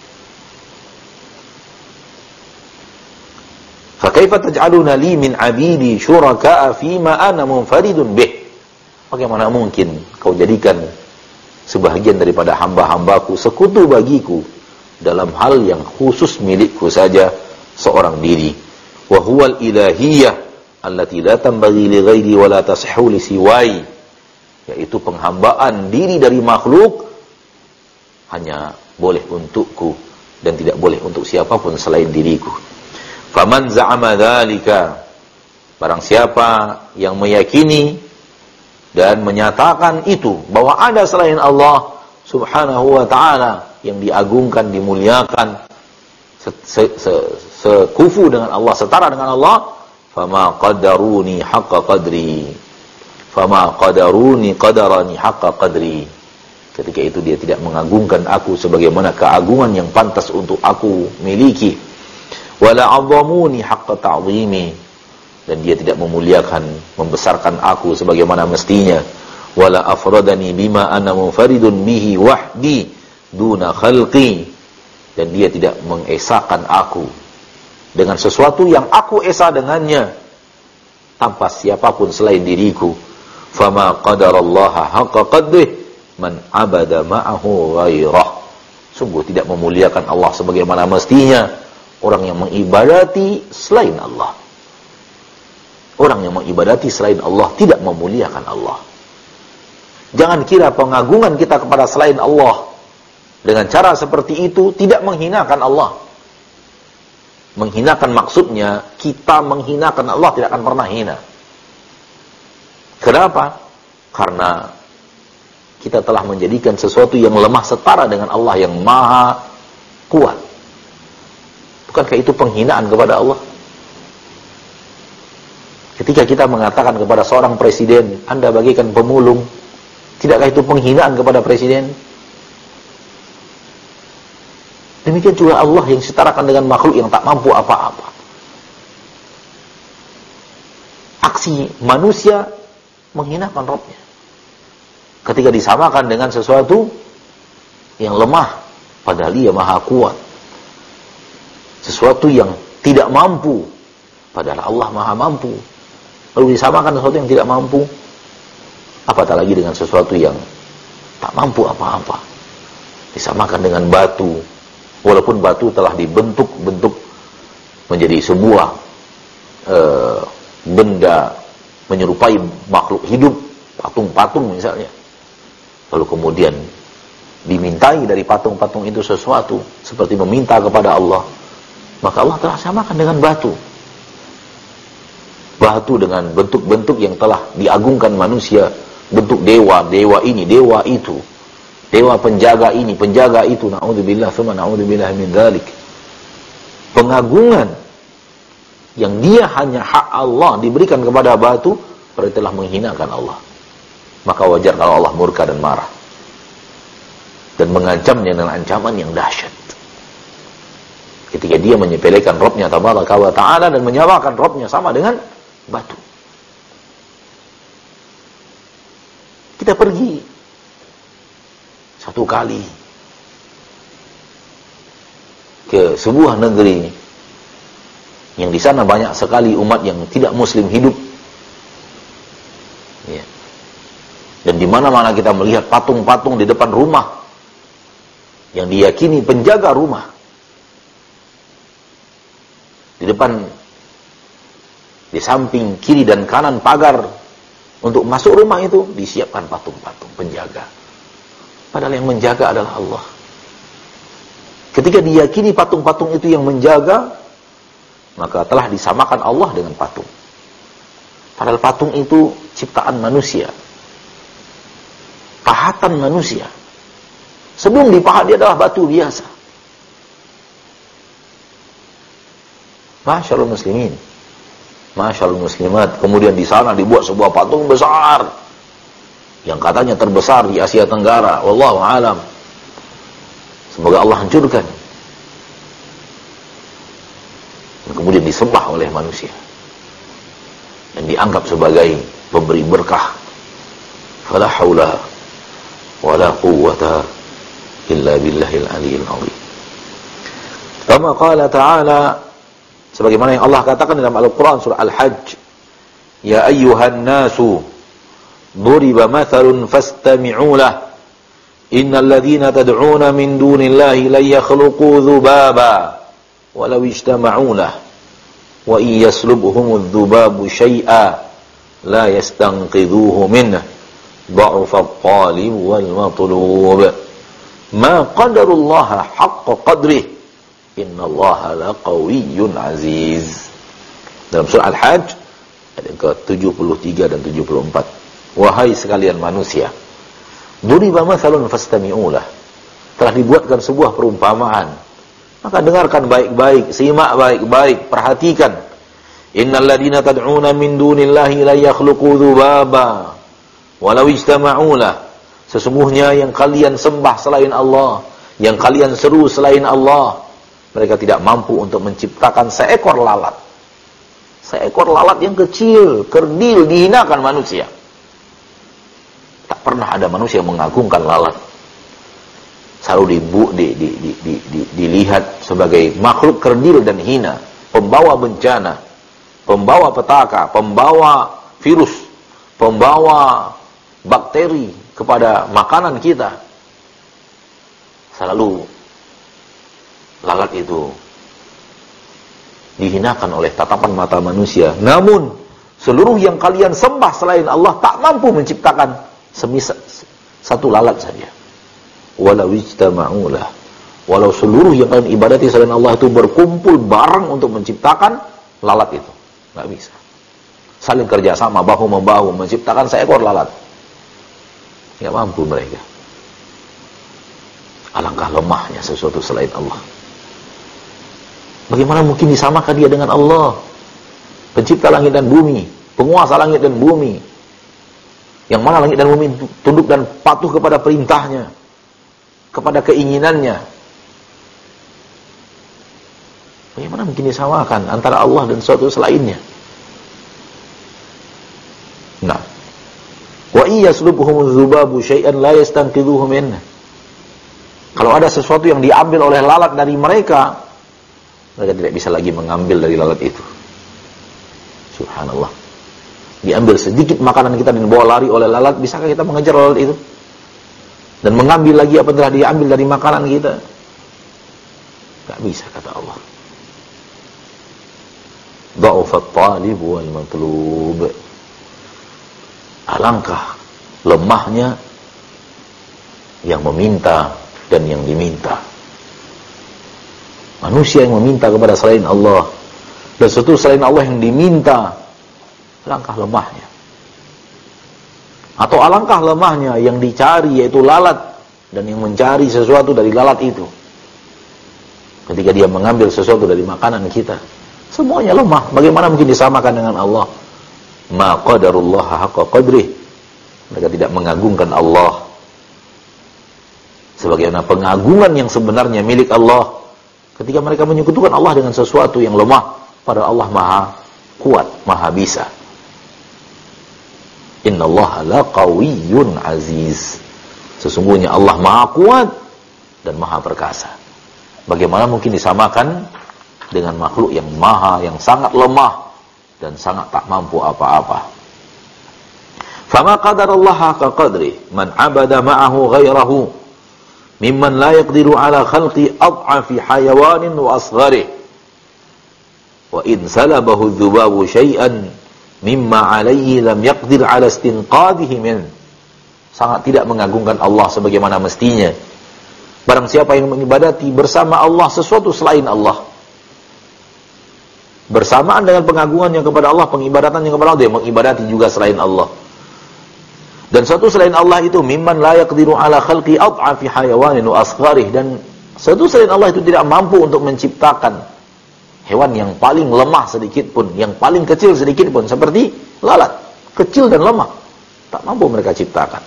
Fakaifa taj'aluna li min 'abidi syuraka'a fima ana munfaridun bih? Bagaimana mungkin kau jadikan sebahagian daripada hamba-hambaku sekutu bagiku dalam hal yang khusus milikku saja seorang diri? Wa huwal ilahiyah allati la tanbaghi li ghairi wa la tasihhu li siwai, yaitu penghambaan diri dari makhluk hanya boleh untukku dan tidak boleh untuk siapapun selain diriku. Faman za'ama dzalika, barang siapa yang meyakini dan menyatakan itu, bahwa ada selain Allah Subhanahu wa ta'ala yang diagungkan, dimuliakan, sekufu dengan Allah, setara dengan Allah, fama qadaruni haqqa qadri, fama qadaruni qadarani haqqa qadri. Ketika itu dia tidak mengagungkan aku sebagaimana keagungan yang pantas untuk aku miliki. Wala 'azzamuni haqqa ta'zimi, dan dia tidak memuliakan, membesarkan aku sebagaimana mestinya. Wala afradani bima ana munfaridun bihi wahdi duna khalqi, dan dia tidak mengesahkan aku dengan sesuatu yang aku esa dengannya tanpa siapapun selain diriku. Fama qadarallaha haqqa qadrih man abada ma'ahu ghairah. Sungguh tidak memuliakan Allah sebagaimana mestinya orang yang mengibadati selain Allah. Orang yang mengibadati selain Allah tidak memuliakan Allah. Jangan kira pengagungan kita kepada selain Allah dengan cara seperti itu tidak menghinakan Allah. Menghinakan maksudnya kita menghinakan Allah, tidak akan pernah hina. Kenapa? Karena kita telah menjadikan sesuatu yang lemah setara dengan Allah yang maha kuat. Bukankah itu penghinaan kepada Allah? Ketika kita mengatakan kepada seorang presiden, Anda bagaikan pemulung, tidakkah itu penghinaan kepada presiden? Demikian juga Allah yang setarakan dengan makhluk yang tak mampu apa-apa. Aksi manusia menghinakan Rabbnya ketika disamakan dengan sesuatu yang lemah, padahal dia maha kuat. Sesuatu yang tidak mampu, padahal Allah maha mampu. Lalu disamakan sesuatu yang tidak mampu, apatah lagi dengan sesuatu yang tak mampu apa-apa. Disamakan dengan batu, walaupun batu telah dibentuk-bentuk menjadi sebuah benda menyerupai makhluk hidup, patung-patung misalnya. Lalu kemudian dimintai dari patung-patung itu sesuatu seperti meminta kepada Allah, maka Allah telah samakan dengan batu. Batu dengan bentuk-bentuk yang telah diagungkan manusia, bentuk dewa, dewa ini, dewa itu, dewa penjaga ini, penjaga itu, na'udzubillah, tsumma na'udzubillah min dzalik. Pengagungan yang dia hanya hak Allah diberikan kepada batu, berarti telah menghinakan Allah. Maka wajar kalau Allah murka dan marah dan mengancamnya dengan ancaman yang dahsyat ketika dia menyepelekan Rabbnya tabaraka wa ta'ala dan menyamakan Rabbnya sama dengan batu. Kita pergi satu kali ke sebuah negeri yang di sana banyak sekali umat yang tidak muslim hidup, ya. Dan di mana-mana kita melihat patung-patung di depan rumah yang diyakini penjaga rumah. Di depan, di samping, kiri dan kanan pagar untuk masuk rumah itu disiapkan patung-patung penjaga. Padahal yang menjaga adalah Allah. Ketika diyakini patung-patung itu yang menjaga, maka telah disamakan Allah dengan patung. Padahal patung itu ciptaan manusia, pahatan manusia. Sebelum dipahat dia adalah batu biasa. Masyaallah muslimin, masyaallah muslimat. Kemudian di sana dibuat sebuah patung besar yang katanya terbesar di Asia Tenggara. Wallahu alam. Semoga Allah hancurkan. Dan kemudian disembah oleh manusia dan dianggap sebagai pemberi berkah. Fala haula wala quwwata illa billahil aliyyil azim. Kama qala ta'ala, sebagaimana yang Allah katakan dalam Al-Quran surah Al-Hajj, ya ayyuhan nasu duriba mathalun fastami'u lah innal ladhina tad'una min dunillahi la yakhluqu dhubaba walau ijtama'u lah wa in yaslubhumudh dhubabu syai'a la yastanqidhuhu minhu dha'fa at-talib wal matlub ma qadarullaha haqqa qadrih innallaha laqawiyyun aziz. Dalam surah Al-Hajj ayat ke-73 dan 74. Wahai sekalian manusia, duriba mathalun fastami'u lah. Telah dibuatkan sebuah perumpamaan, maka dengarkan baik-baik, simak baik-baik, perhatikan. Innal ladina tad'una min dunillahi la yakhluqu dzubaba walau ijtama'u lah. Sesungguhnya yang kalian sembah selain Allah, yang kalian seru selain Allah, mereka tidak mampu untuk menciptakan seekor lalat. Seekor lalat yang kecil, kerdil, dihinakan manusia. Tak pernah ada manusia yang mengagungkan lalat. Selalu dilihat sebagai makhluk kerdil dan hina, pembawa bencana, pembawa petaka, pembawa virus, pembawa bakteri kepada makanan kita. Selalu lalat itu dihinakan oleh tatapan mata manusia. Namun seluruh yang kalian sembah selain Allah tak mampu menciptakan semisal satu lalat saja. Walau ijtama'u lah, walau seluruh yang kalian ibadati selain Allah itu berkumpul bareng untuk menciptakan lalat itu, nggak bisa. Saling kerjasama bahu membahu menciptakan seekor lalat, nggak mampu mereka. Alangkah lemahnya sesuatu selain Allah. Bagaimana mungkin disamakan dia dengan Allah, pencipta langit dan bumi, penguasa langit dan bumi, yang mana langit dan bumi tunduk dan patuh kepada perintahnya, kepada keinginannya. Bagaimana mungkin disamakan antara Allah dan sesuatu selainnya? Nah, wa iyaslubhum dzubabu syai'an la yastanqidhuhu minhu. Kalau ada sesuatu yang diambil oleh lalat dari mereka, mereka tidak bisa lagi mengambil dari lalat itu. Subhanallah. Diambil sedikit makanan kita dan dibawa lari oleh lalat, bisakah kita mengejar lalat itu? Dan mengambil lagi apa yang telah diambil dari makanan kita? Tak bisa, kata Allah. Dha'ufat talib wal matlub. Alangkah lemahnya yang meminta dan yang diminta. Manusia yang meminta kepada selain Allah dan sesuatu selain Allah yang diminta, alangkah lemahnya. Atau alangkah lemahnya yang dicari, yaitu lalat, dan yang mencari sesuatu dari lalat itu. Ketika dia mengambil sesuatu dari makanan kita, Semuanya lemah. Bagaimana mungkin disamakan dengan Allah? Ma qadarullah haqqa qadrih. Mereka tidak mengagungkan Allah sebagaimana pengagungan yang sebenarnya milik Allah ketika mereka menyekutukan Allah dengan sesuatu yang lemah, padahal Allah Maha kuat, Maha bisa. Innallaha laqawiyyun aziz. Sesungguhnya Allah Maha kuat dan Maha perkasa. Bagaimana mungkin disamakan dengan makhluk yang sangat lemah dan sangat tak mampu apa-apa. Fama qadarallaha haqqa qadri man abada ma'ahu ghairahu mimman la yaqdiru ala khalqi ad'afi hayawanin wa asgharih wa in salabahu dhubabu syai'an mimma alayhi lam yaqdir ala istinqadihi min. Sangat tidak mengagungkan Allah sebagaimana mestinya. Barang siapa yang mengibadati bersama Allah sesuatu selain Allah, bersamaan dengan pengagungannya kepada Allah, pengibadatannya kepada Allah, dia mengibadati juga selain Allah. Dan satu selain Allah itu mimman la yaqdiru ala khalqi ad'afi hayawanin wa asgharih, dan satu selain Allah itu tidak mampu untuk menciptakan hewan yang paling lemah sedikit pun, yang paling kecil sedikit pun, seperti lalat, kecil dan lemah, tak mampu mereka ciptakan.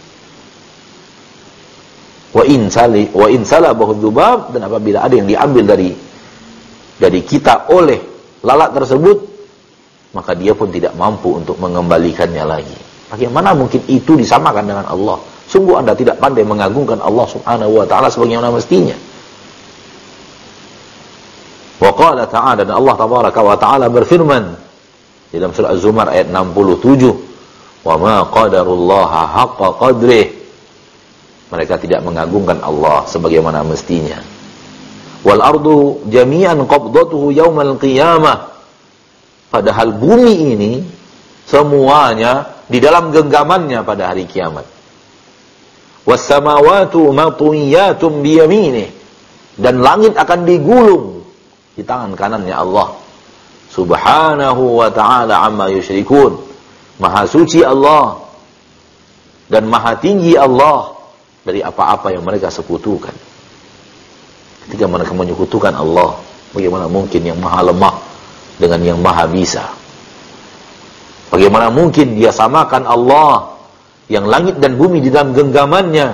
Wa in salabahu dzubab, dan apabila ada yang diambil dari kita oleh lalat tersebut, maka dia pun tidak mampu untuk mengembalikannya lagi. Bagaimana mungkin itu disamakan dengan Allah? Sungguh Anda tidak pandai mengagungkan Allah Subhanahu wa taala sebagaimana mestinya. Wa qala ta'ala, dan Allah tabaraka wa taala berfirman di dalam surah Az-Zumar ayat 67, "Wa ma qadarullaha haqqa qadrih." Mereka tidak mengagungkan Allah sebagaimana mestinya. Wal ardu jami'an qabdatuhu yaumal qiyamah. Padahal bumi ini semuanya di dalam genggamannya pada hari kiamat. Was samawati matwiyatun bi yaminih, dan langit akan digulung di tangan kanannya Allah. Subhanahu wa ta'ala amma yusyrikun. Maha suci Allah dan maha tinggi Allah dari apa-apa yang mereka sekutukan. Ketika mereka menyekutukan Allah, bagaimana mungkin yang maha lemah dengan yang maha bisa? Bagaimana mungkin dia samakan Allah yang langit dan bumi di dalam genggamannya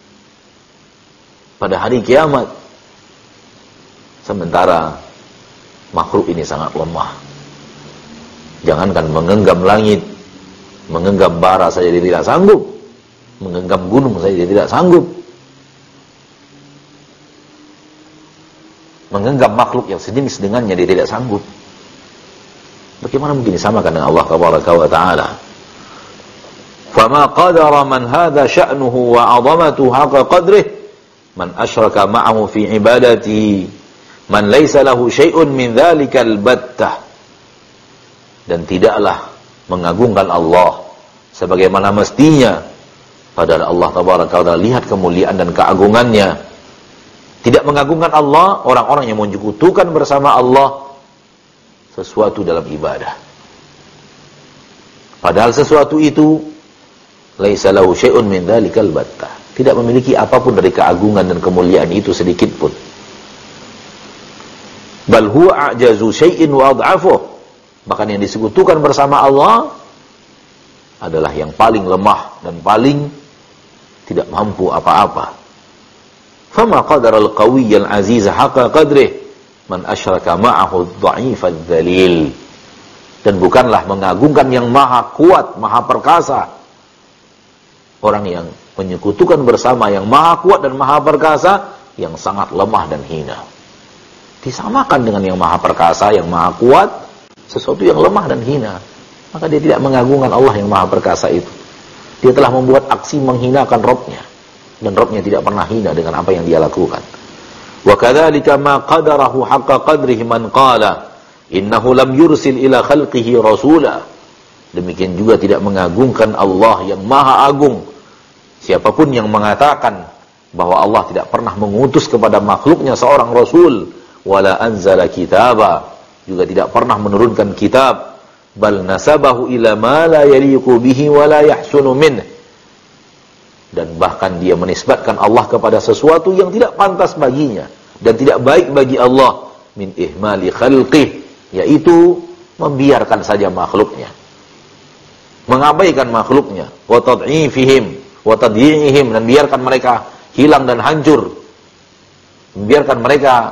pada hari kiamat, sementara makhluk ini sangat lemah. Jangankan menggenggam langit, menggenggam bara saja dia tidak sanggup, menggenggam gunung saja dia tidak sanggup, menggenggam makhluk yang sejenis dengannya dia tidak sanggup. Bagaimana mungkin disamakan dengan Allah tabaraka wa ta'ala? Fama qadara man hadha sya'nuhu wa 'azamatuhu haqqa qadrih man asyraka ma'ahu fi ibadatihi man laysa lahu syai'un min dzalikal battah. Dan tidaklah mengagungkan Allah sebagaimana mestinya, padahal Allah tabaraka wa ta'ala, lihat kemuliaan dan keagungannya. Tidak mengagungkan Allah orang-orang yang menyekutukan bersama Allah sesuatu dalam ibadah, padahal sesuatu itu laisa lahu syai'un min dzalikal battah, tidak memiliki apapun dari keagungan dan kemuliaan itu sedikit pun. Bal huwa a'jazu syai'in wa ad'afuh, bahkan yang disekutukan bersama Allah adalah yang paling lemah dan paling tidak mampu apa-apa. Fama qadaral qawiyyal aziz haqqa qadrih man asyraka ma'ahu dha'ifal dzalil. Dan bukanlah mengagungkan yang maha kuat, maha perkasa, orang yang menyekutukan bersama yang maha kuat dan maha perkasa yang sangat lemah dan hina. Disamakan dengan yang maha perkasa, yang maha kuat, sesuatu yang lemah dan hina, maka dia tidak mengagungkan Allah yang maha perkasa itu. Dia telah membuat aksi menghinakan Rabb-Nya, dan Rabb-Nya tidak pernah hina dengan apa yang dia lakukan. Wa kadzalika ma qadarahu haqqa qadrihi man qala innahu lam yursil ila khalqihi rasula. Demikian juga tidak mengagungkan Allah yang maha agung siapapun yang mengatakan bahwa Allah tidak pernah mengutus kepada makhluknya seorang rasul, wala anzala kitaba, juga tidak pernah menurunkan kitab, bal nasabahu ila ma la yaliqu bihi wa la yahsunu minh. Dan bahkan dia menisbatkan Allah kepada sesuatu yang tidak pantas baginya dan tidak baik bagi Allah, min ihmali khalqih, yaitu membiarkan saja makhluknya, mengabaikan makhluknya, wa tad'ifihim wa tadyi'ihim, dan biarkan mereka hilang dan hancur, membiarkan mereka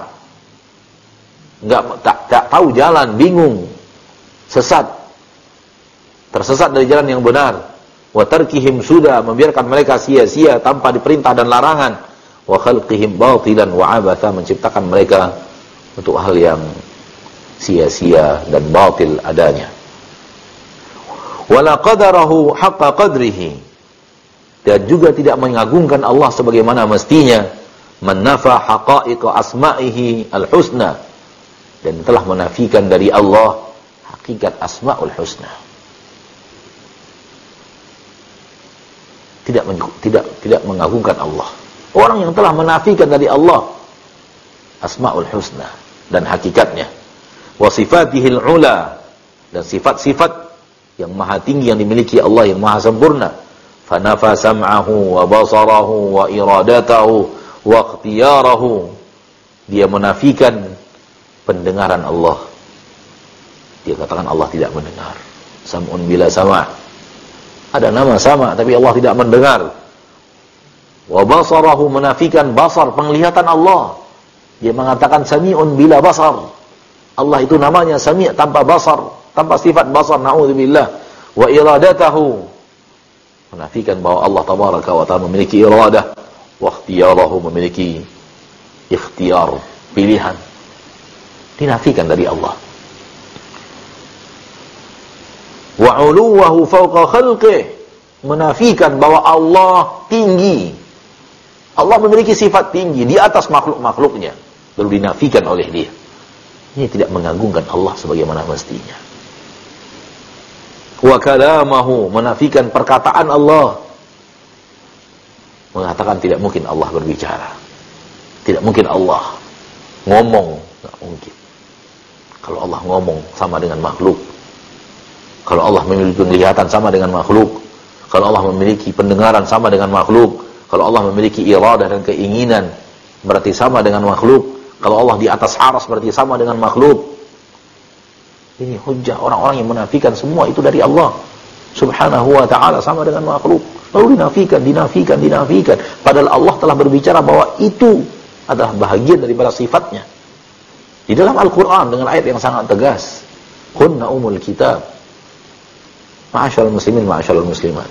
tak tahu jalan, bingung, sesat, tersesat dari jalan yang benar. Wa tarkihim suda, membiarkan mereka sia-sia tanpa diperintah dan larangan. Wa khalqihim batilan wa abatha, menciptakan mereka untuk hal yang sia-sia dan batil adanya. Wala qadarahu haqqa qadrihi, dan juga tidak mengagungkan Allah sebagaimana mestinya. Menafa haqa'iqa asma'ihi al-husna, dan telah menafikan dari Allah hakikat asma'ul husna. Tidak mengagungkan Allah. Orang yang telah menafikan dari Allah asma'ul husna dan hakikatnya, wa sifatihil ula, dan sifat-sifat yang maha tinggi yang dimiliki Allah yang maha sempurna. Fanafa sam'ahu wa basarahu wa iradatahu wa ikhtiyarahu, dia menafikan pendengaran Allah. Dia katakan Allah tidak mendengar. Sam'un bila sama', ada nama sama tapi Allah tidak mendengar. Wa basarahu, menafikan basar, penglihatan Allah. Dia mengatakan sami'un bila basar. Allah itu namanya sami' tanpa basar, tanpa sifat basar, na'udzubillah. Wa iradatahu, menafikan bahwa Allah tabaraka wa ta'ala memiliki iradah. Wa ikhtiyarahu, memiliki ikhtiyar, pilihan. Dinafikan dari Allah. Wa 'uluwahu fawqa khalqih, menafikan bahwa Allah tinggi. Allah memiliki sifat tinggi di atas makhluk-makhluknya, lalu dinafikan oleh dia. Ini tidak mengagungkan Allah sebagaimana mestinya. Wa kalamahu, menafikan perkataan Allah. Mengatakan tidak mungkin Allah berbicara. Tidak mungkin Allah ngomong, tidak mungkin. Kalau Allah ngomong sama dengan makhluk. Kalau Allah memiliki penglihatan sama dengan makhluk. Kalau Allah memiliki pendengaran sama dengan makhluk. Kalau Allah memiliki iradah dan keinginan, berarti sama dengan makhluk. Kalau Allah di atas aras, berarti sama dengan makhluk. Ini hujjah orang-orang yang menafikan semua itu dari Allah subhanahu wa ta'ala sama dengan makhluk. Lalu dinafikan. Padahal Allah telah berbicara bahwa itu adalah bahagian daripada sifatnya. Di dalam Al-Quran dengan ayat yang sangat tegas. Hunna umul kitab. Ma'asyarul muslimin, ma'asyarul muslimat.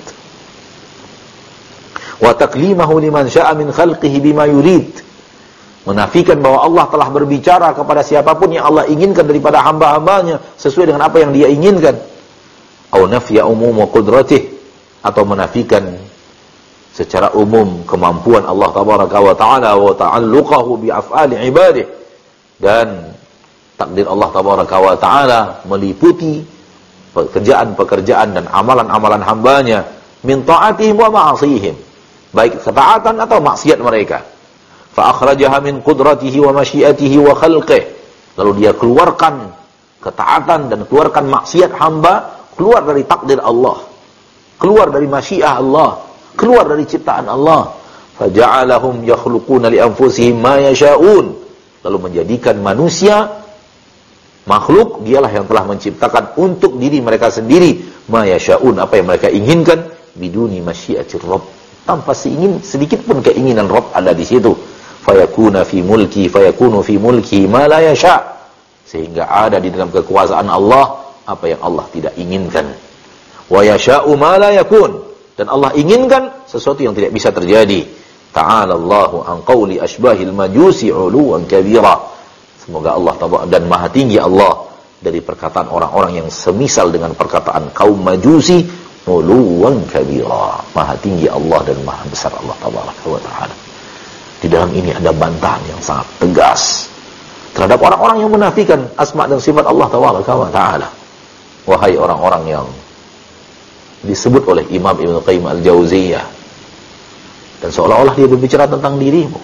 Wa taklimahu liman sya'a min khalqihi bima yurid, menafikan bahwa Allah telah berbicara kepada siapapun yang Allah inginkan daripada hamba-hambanya sesuai dengan apa yang dia inginkan. Au nafya umum wa qudratih, atau menafikan secara umum kemampuan Allah tabaraka wa ta'ala wa ta'alluqahu bi af'ali ibadih, dan takdir Allah tabaraka wa ta'ala meliputi pekerjaan-pekerjaan dan amalan-amalan hambanya, min ta'atihim wa ma'asihim, baik ketaatan atau maksiat mereka. Fa akhrajaha min qudratihi wa masyiatihi wa khalqih, lalu dia keluarkan ketaatan dan keluarkan maksiat hamba, keluar dari takdir Allah, keluar dari masyiah Allah, keluar dari ciptaan Allah. Fa ja'alahum yakhluquna li anfusihim ma yasha'un, lalu menjadikan manusia, makhluk, dialah yang telah menciptakan untuk diri mereka sendiri ma yasha'un, apa yang mereka inginkan, biduni masyiatir Rabb, tanpa sedikit pun keinginan Rabb ada di situ. Fayakunu fi mulki ma la yasha', sehingga ada di dalam kekuasaan Allah apa yang Allah tidak inginkan. Wa yasha'u ma la yakun, dan Allah inginkan sesuatu yang tidak bisa terjadi. Ta'ala Allahu an qawli ashbahil majusi 'uluwan kabira. Semoga Allah dan maha tinggi Allah dari perkataan orang-orang yang semisal dengan perkataan kaum majusi, 'uluwan kabira. Maha tinggi Allah dan maha besar Allah tabaraka wa ta'ala. Di dalam ini ada bantahan yang sangat tegas terhadap orang-orang yang menafikan asma dan sifat Allah tabaraka wa ta'ala. Wahai orang-orang yang disebut oleh Imam Ibnu Qayyim Al-Jauziyah, dan seolah-olah dia berbicara tentang dirimu.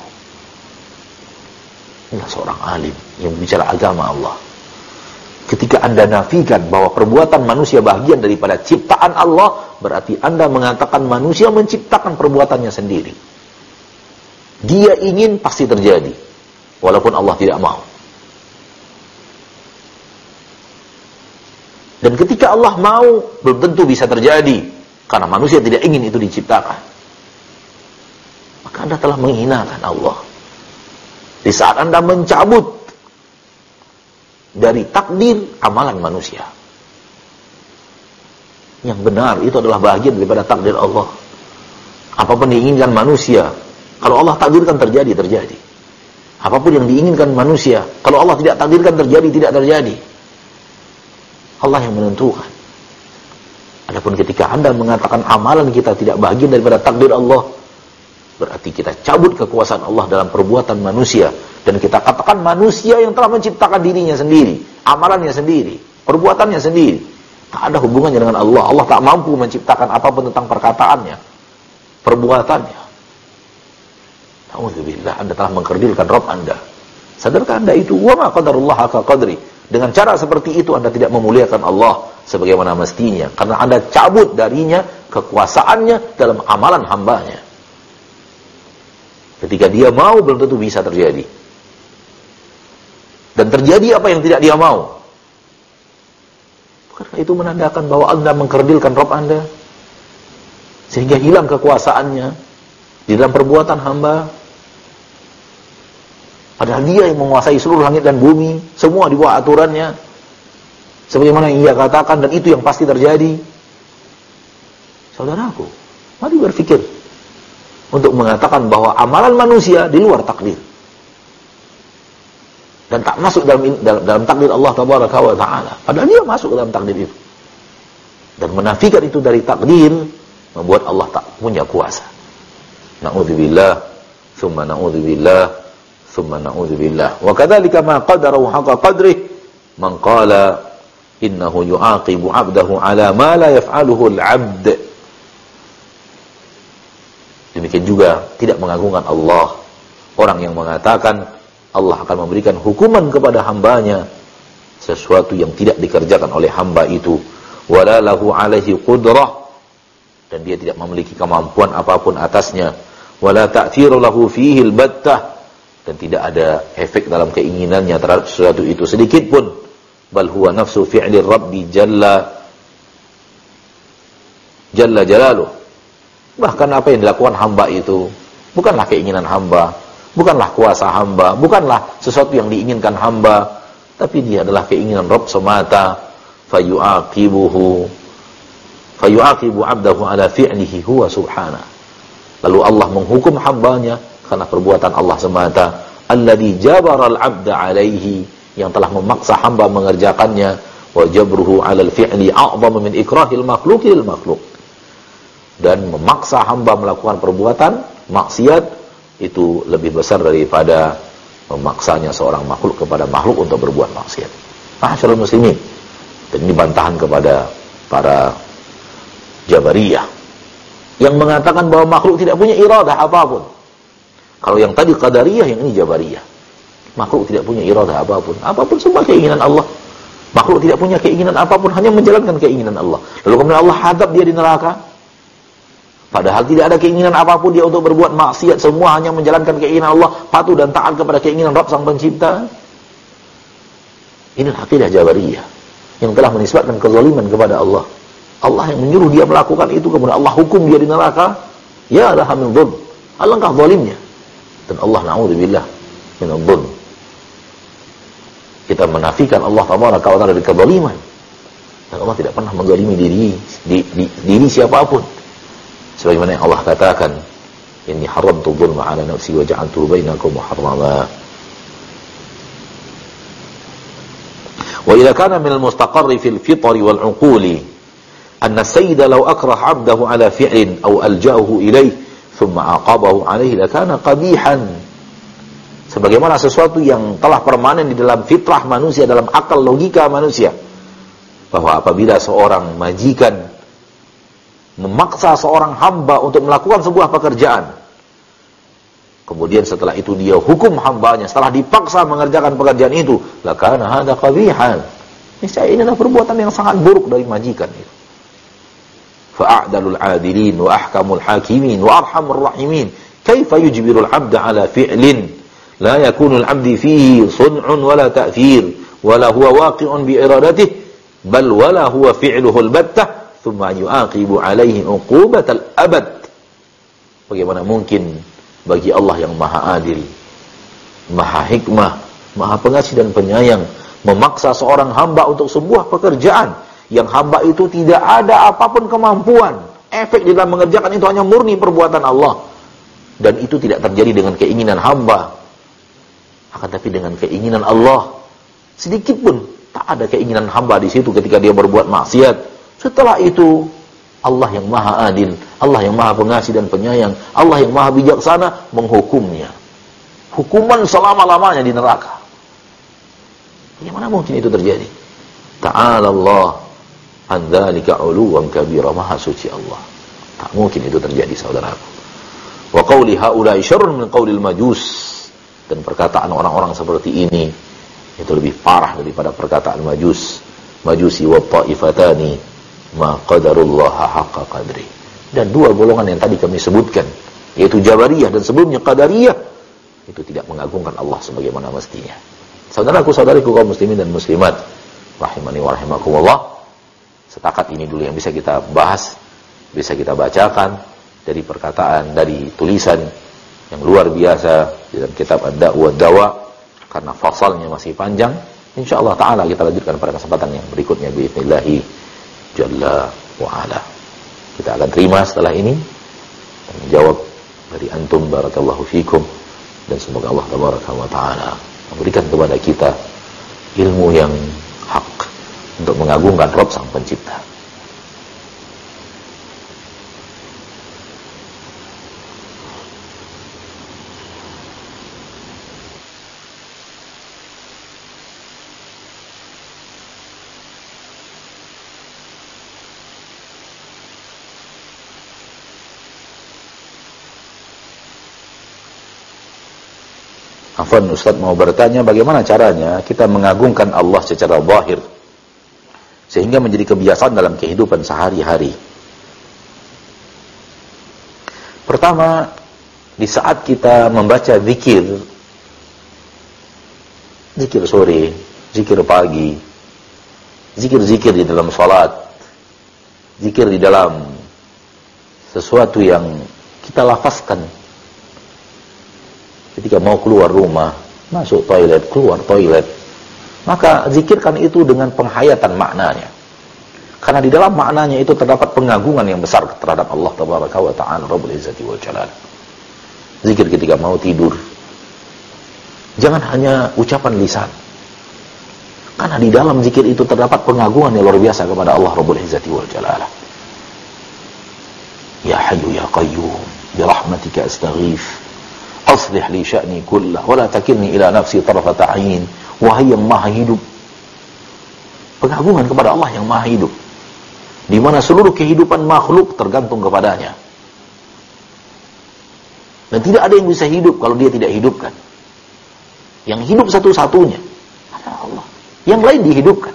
Inilah seorang alim yang berbicara agama Allah. Ketika Anda nafikan bahwa perbuatan manusia bagian daripada ciptaan Allah, berarti Anda mengatakan manusia menciptakan perbuatannya sendiri. Dia ingin, pasti terjadi, walaupun Allah tidak mau. Dan ketika Allah mau, belum tentu bisa terjadi, karena manusia tidak ingin itu diciptakan. Maka Anda telah menghinakan Allah. Di saat Anda mencabut dari takdir amalan manusia. Yang benar itu adalah bagian daripada takdir Allah. Apapun diinginkan manusia, kalau Allah takdirkan terjadi, terjadi. Apapun yang diinginkan manusia, kalau Allah tidak takdirkan terjadi, tidak terjadi. Allah yang menentukan. Adapun ketika Anda mengatakan amalan kita tidak bagian daripada takdir Allah, berarti kita cabut kekuasaan Allah dalam perbuatan manusia. Dan kita katakan manusia yang telah menciptakan dirinya sendiri, amalannya sendiri, perbuatannya sendiri. Tak ada hubungannya dengan Allah. Allah tak mampu menciptakan apapun tentang perkataannya, perbuatannya. Alhamdulillah, Anda telah mengkerdilkan Rabb Anda. Sadarkah Anda itu? Wa ma qadarullah haqqa qadri. Dengan cara seperti itu Anda tidak memuliakan Allah sebagaimana mestinya, karena Anda cabut darinya kekuasaannya dalam amalan hambanya. Ketika dia mau, belum tentu bisa terjadi. Dan terjadi apa yang tidak dia mau. Karena itu menandakan bahwa Anda mengkerdilkan Rabb Anda, sehingga hilang kekuasaannya di dalam perbuatan hamba. Padahal dia yang menguasai seluruh langit dan bumi, semua di bawah aturannya, sebagaimana yang ia katakan, dan itu yang pasti terjadi. Saudaraku, mari berpikir untuk mengatakan bahwa amalan manusia di luar takdir dan tak masuk dalam takdir Allah Tabaraka wa Ta'ala. Padahal dia masuk dalam takdir itu. Dan menafikan itu dari takdir membuat Allah tak punya kuasa. Na'udzubillah, thumma na'udzubillah, thumma na'udzubillah. Wa kadzalika ma qadarahu haqqa qadrih man qala innahu yu'aqibu 'abdahu 'ala ma la yaf'aluhu al-'abd. Demikian juga tidak mengagungkan Allah orang yang mengatakan Allah akan memberikan hukuman kepada hambanya sesuatu yang tidak dikerjakan oleh hamba itu, wala lahu alaihi qudrah, dan dia tidak memiliki kemampuan apapun atasnya, wala ta'thiru lahu fihi albattah, dan tidak ada efek dalam keinginannya terhadap sesuatu itu sedikit pun, bal huwa nafsu fi'li rabbi jalla jalaluh. Bahkan apa yang dilakukan hamba itu bukanlah keinginan hamba, bukanlah kuasa hamba, bukanlah sesuatu yang diinginkan hamba, tapi dia adalah keinginan Rabb semata. Fayu'aqibu 'abdahu 'ala fi'lihi huwa subhanahu. Lalu Allah menghukum hambanya karena perbuatan Allah semata. Alladzi jabara al-'abda 'alaihi, yang telah memaksa hamba mengerjakannya. Wa jabruhu 'ala al-fi'li a'zamu min ikrahil makhluqi lil makhluq. Dan memaksa hamba melakukan perbuatan maksiat itu lebih besar daripada memaksanya seorang makhluk kepada makhluk untuk berbuat maksiat. Ma'asyiral muslimin, dan ini bantahan kepada para Jabariyah yang mengatakan bahwa makhluk tidak punya iradah apapun. Kalau yang tadi Qadariyah, yang ini Jabariyah. Makhluk tidak punya iradah apapun. Apapun semua keinginan Allah. Makhluk tidak punya keinginan apapun, hanya menjalankan keinginan Allah. Lalu kemudian Allah hadap dia di neraka. Padahal tidak ada keinginan apapun dia untuk berbuat maksiat, semua hanya menjalankan keinginan Allah, patuh dan taat kepada keinginan Rabb Sang Pencipta. Inilah akidah Jabariyah yang telah menisbatkan kezaliman kepada Allah. Allah yang menyuruh dia melakukan itu, kemudian Allah hukum dia di neraka. Ya laha min dzulm. Alangkah zalimnya. Dan Allah na'udzubillah min dzulm. Kita menafikan Allah Tabaraka wa Ta'ala dari kezaliman. Dan Allah tidak pernah menzalimi diri siapapun. Sebagaimana yang Allah katakan, inni haramtu dzulma 'ala nafsi wa ja'altuhu bainakum muharrama. Wa idza kana min al-mustaqarri fil fitri wal 'uquli anna as-sayyida law akraha 'abdahu 'ala fi'lin aw alja'ahu ilayhi thumma 'aqabahu 'alayhi lakana qabihan. Sebagaimana sesuatu yang telah permanen di dalam fitrah manusia, dalam akal logika manusia, bahwa apabila seorang majikan memaksa seorang hamba untuk melakukan sebuah pekerjaan, kemudian setelah itu dia hukum hambanya setelah dipaksa mengerjakan pekerjaan itu, lakana hadza qabihan. Niscaya ini adalah perbuatan yang sangat buruk dari majikan itu. Fa'adalul 'adilin wa ahkamul hakimin wa arhamur rahimin kaifa yujbirul 'abda 'ala fi'lin la yakunu al-'abdi fihi sun'un wala ta'thir wala huwa waqi'un bi iradatihi bal wala huwa fi'luhul battah thumma yu'aqibu alaihi uqubatal abad. Bagaimana mungkin bagi Allah yang maha adil, maha hikmah, maha pengasih dan penyayang memaksa seorang hamba untuk sebuah pekerjaan yang hamba itu tidak ada apapun kemampuan. Efek di dalam mengerjakan itu hanya murni perbuatan Allah. Dan itu tidak terjadi dengan keinginan hamba, akan tapi dengan keinginan Allah. Sedikit pun tak ada keinginan hamba di situ ketika dia berbuat maksiat. Setelah itu Allah yang maha adil, Allah yang maha pengasih dan penyayang, Allah yang maha bijaksana menghukumnya. Hukuman selama-lamanya di neraka. Bagaimana mungkin itu terjadi? Ta'ala Allah an dzalika 'uluwan kabira, maha suci Allah. Tak mungkin itu terjadi, saudaraku. Wa qawli haula'i syarrun min qawlil majus, dan perkataan orang-orang seperti ini itu lebih parah daripada perkataan majusi wa ta'ifatani ma qadarullaha haqqa qadri. Dan dua golongan yang tadi kami sebutkan, yaitu Jabariyah dan sebelumnya Qadariyah, itu tidak mengagungkan Allah sebagaimana mestinya. Saudaraku, saudariku kaum muslimin dan muslimat rahimani wa rahimakumullah, setakat ini dulu yang bisa kita bahas, bisa kita bacakan dari perkataan, dari tulisan yang luar biasa dalam kitab Ad-Da'wa Dawa, karena fasalnya masih panjang. Insyaallah taala kita lanjutkan pada kesempatan yang berikutnya باذنillah jalla wa ala. Kita akan terima setelah ini dan menjawab dari antum, barakallahu fikum, dan semoga Allah tabaraka wa taala memberikan kepada kita ilmu yang hak untuk mengagungkan Rabb sang pencipta. Afwan, Ustaz mau bertanya, bagaimana caranya kita mengagungkan Allah secara zahir sehingga menjadi kebiasaan dalam kehidupan sehari-hari? Pertama, di saat kita membaca zikir sore, zikir pagi, zikir di dalam salat, zikir di dalam sesuatu yang kita lafazkan ketika mau keluar rumah, masuk toilet, keluar toilet, maka zikirkan itu dengan penghayatan maknanya. Karena di dalam maknanya itu terdapat pengagungan yang besar terhadap Allah tabaraka wa ta'ala Rabbul Izzati wal Jalal. Zikir ketika mau tidur, jangan hanya ucapan lisan, karena di dalam zikir itu terdapat pengagungan yang luar biasa kepada Allah Rabbul Izzati wal Jalal. Ya Hayyu ya Qayyum bi rahmatika astaghith, aslih li sya'ni kullah wa la takilni ila nafsi tarfata 'ain. Wahai yang maha hidup, pengagungan kepada Allah yang maha hidup, di mana seluruh kehidupan makhluk tergantung kepadanya, dan tidak ada yang bisa hidup kalau dia tidak hidupkan. Yang hidup satu-satunya adalah Allah, yang lain dihidupkan.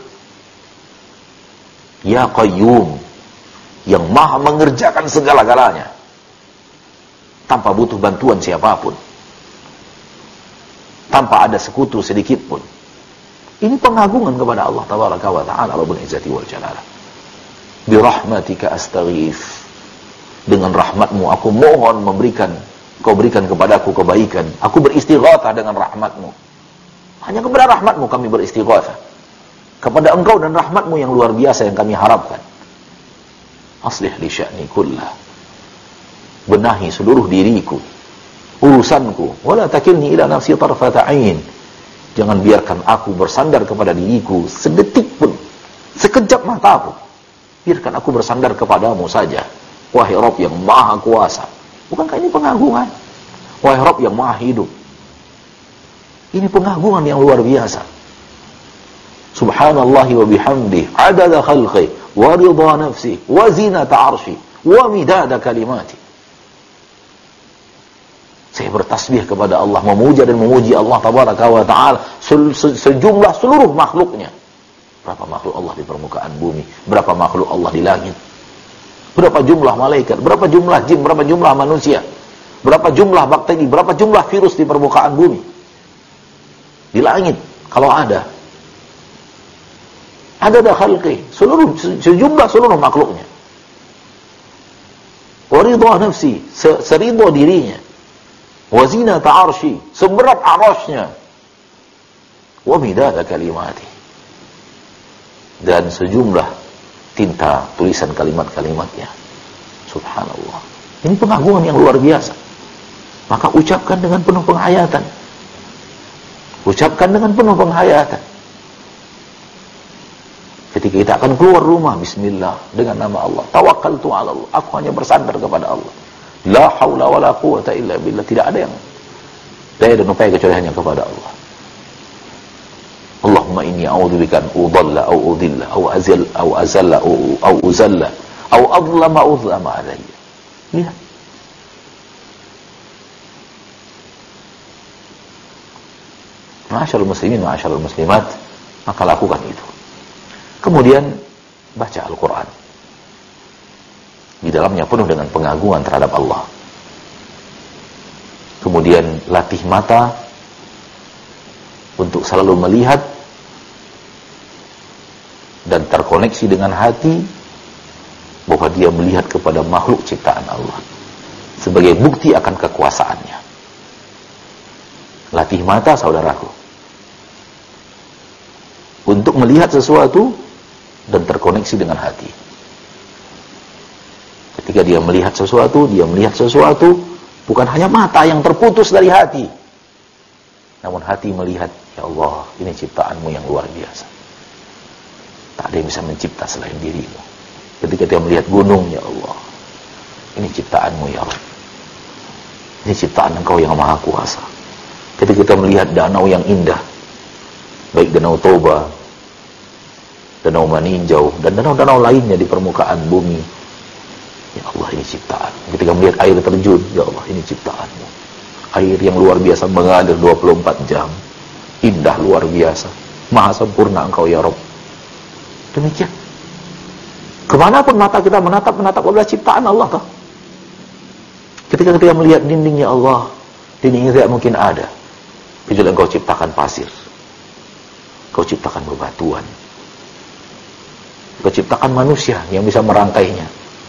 Ya Qayyum, yang maha mengerjakan segala-galanya tanpa butuh bantuan siapapun, tanpa ada sekutu sedikit pun. Ini pengagungan kepada Allah tabaraka wa ta'ala Rabbul Izzati wal Jalal. Bi rahmatika astaghith, dengan rahmatmu aku mohon kau berikan kepadaku kebaikan. Aku beristighatsah dengan rahmatmu. Hanya kepada rahmatmu kami beristighatsah, kepada engkau dan rahmatmu yang luar biasa yang kami harapkan. Aslih li sya'ni kullah, benahi seluruh diriku, urusanku. Wala takilni ila nafsi tarfata 'ain, jangan biarkan aku bersandar kepada diriku sedetik pun, sekejap mata pun. Biarkan aku bersandar kepadamu saja, wahai Rabb yang maha kuasa. Bukankah ini pengagungan? Wahai Rabb yang maha hidup, ini pengagungan yang luar biasa. Subhanallahi wa bihamdihi adada khalqi wa ridha nafsi wa zinata arshi wa midada kalimati. Saya bertasbih kepada Allah, memuja dan memuji Allah tabaraka wa ta'ala sejumlah seluruh makhluknya. Berapa makhluk Allah di permukaan bumi, berapa makhluk Allah di langit, berapa jumlah malaikat, berapa jumlah jin, berapa jumlah manusia, berapa jumlah bakteri, berapa jumlah virus di permukaan bumi, di langit kalau ada. adada khalqi, sejumlah seluruh makhluknya. Wa ridha nafsi, seridha dirinya. Wa zinata arsy, seberat arasy-nya. Wa midada kalimati, dan sejumlah tinta tulisan kalimat-kalimatnya. Subhanallah. Ini pengagungan yang luar biasa. Maka ucapkan dengan penuh penghayatan. Ucapkan dengan penuh penghayatan. Ketika kita akan keluar rumah, bismillah, dengan nama Allah. Tawakkaltu 'ala Allah. Aku hanya bersandar kepada Allah. La haula wala quwwata illa billah. Tidak ada yang daya dan upaya kecuali hanya kepada Allah. Allahumma inni a'udzubika an udalla aw udilla aw azalla aw uzalla aw adlama udlama alayya. Lihat. Ma'asyiral muslimin, ma'asyiral muslimat, maka lakukan itu. Kemudian baca Al-Quran. Di dalamnya penuh dengan pengagungan terhadap Allah. Kemudian latih mata untuk selalu melihat dan terkoneksi dengan hati bahwa dia melihat kepada makhluk ciptaan Allah sebagai bukti akan kekuasaannya. Latih mata, saudaraku, untuk melihat sesuatu dan terkoneksi dengan hati. Ketika dia melihat sesuatu bukan hanya mata yang terputus dari hati, namun hati melihat, ya Allah, ini ciptaanmu yang luar biasa. Tak ada yang bisa mencipta selain dirimu. Ketika dia melihat gunung, ya Allah, ini ciptaanmu ya Allah. Ini ciptaan Engkau yang maha kuasa. Ketika kita melihat danau yang indah, baik danau Toba, danau Maninjau, dan danau-danau lainnya di permukaan bumi, ya Allah, ini ciptaan. Ketika melihat air terjun, ya Allah, ini ciptaanmu. Air yang luar biasa mengalir 24 jam. Indah luar biasa. Maha sempurna Engkau ya Rabb. Demikian. Kemanapun mata kita menatap adalah ciptaan Allah toh. Ketika kita melihat dinding, ya Allah, dinding itu tidak mungkin ada kecuali Engkau ciptakan pasir. Engkau ciptakan bebatuan. Engkau ciptakan manusia yang bisa merangkainya.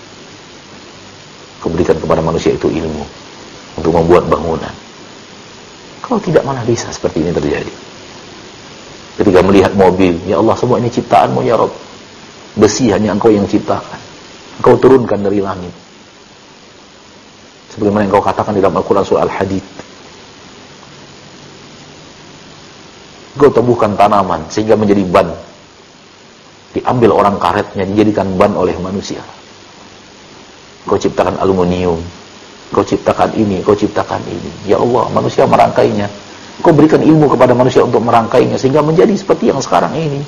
Kau berikan kepada manusia itu ilmu untuk membuat bangunan. Kalau tidak, mana bisa seperti ini terjadi. Ketika melihat mobil, ya Allah, semua ini ciptaanmu ya Rabb. Besi hanya Engkau yang ciptakan. Engkau turunkan dari langit. Sebagaimana Engkau katakan di dalam Al-Quran surah Al-Hadid. Engkau tumbuhkan tanaman sehingga menjadi ban. Diambil orang karetnya, dijadikan ban oleh manusia. Engkau ciptakan aluminium. Engkau ciptakan ini, Engkau ciptakan ini. Ya Allah, manusia merangkainya. Engkau berikan ilmu kepada manusia untuk merangkainya sehingga menjadi seperti yang sekarang ini.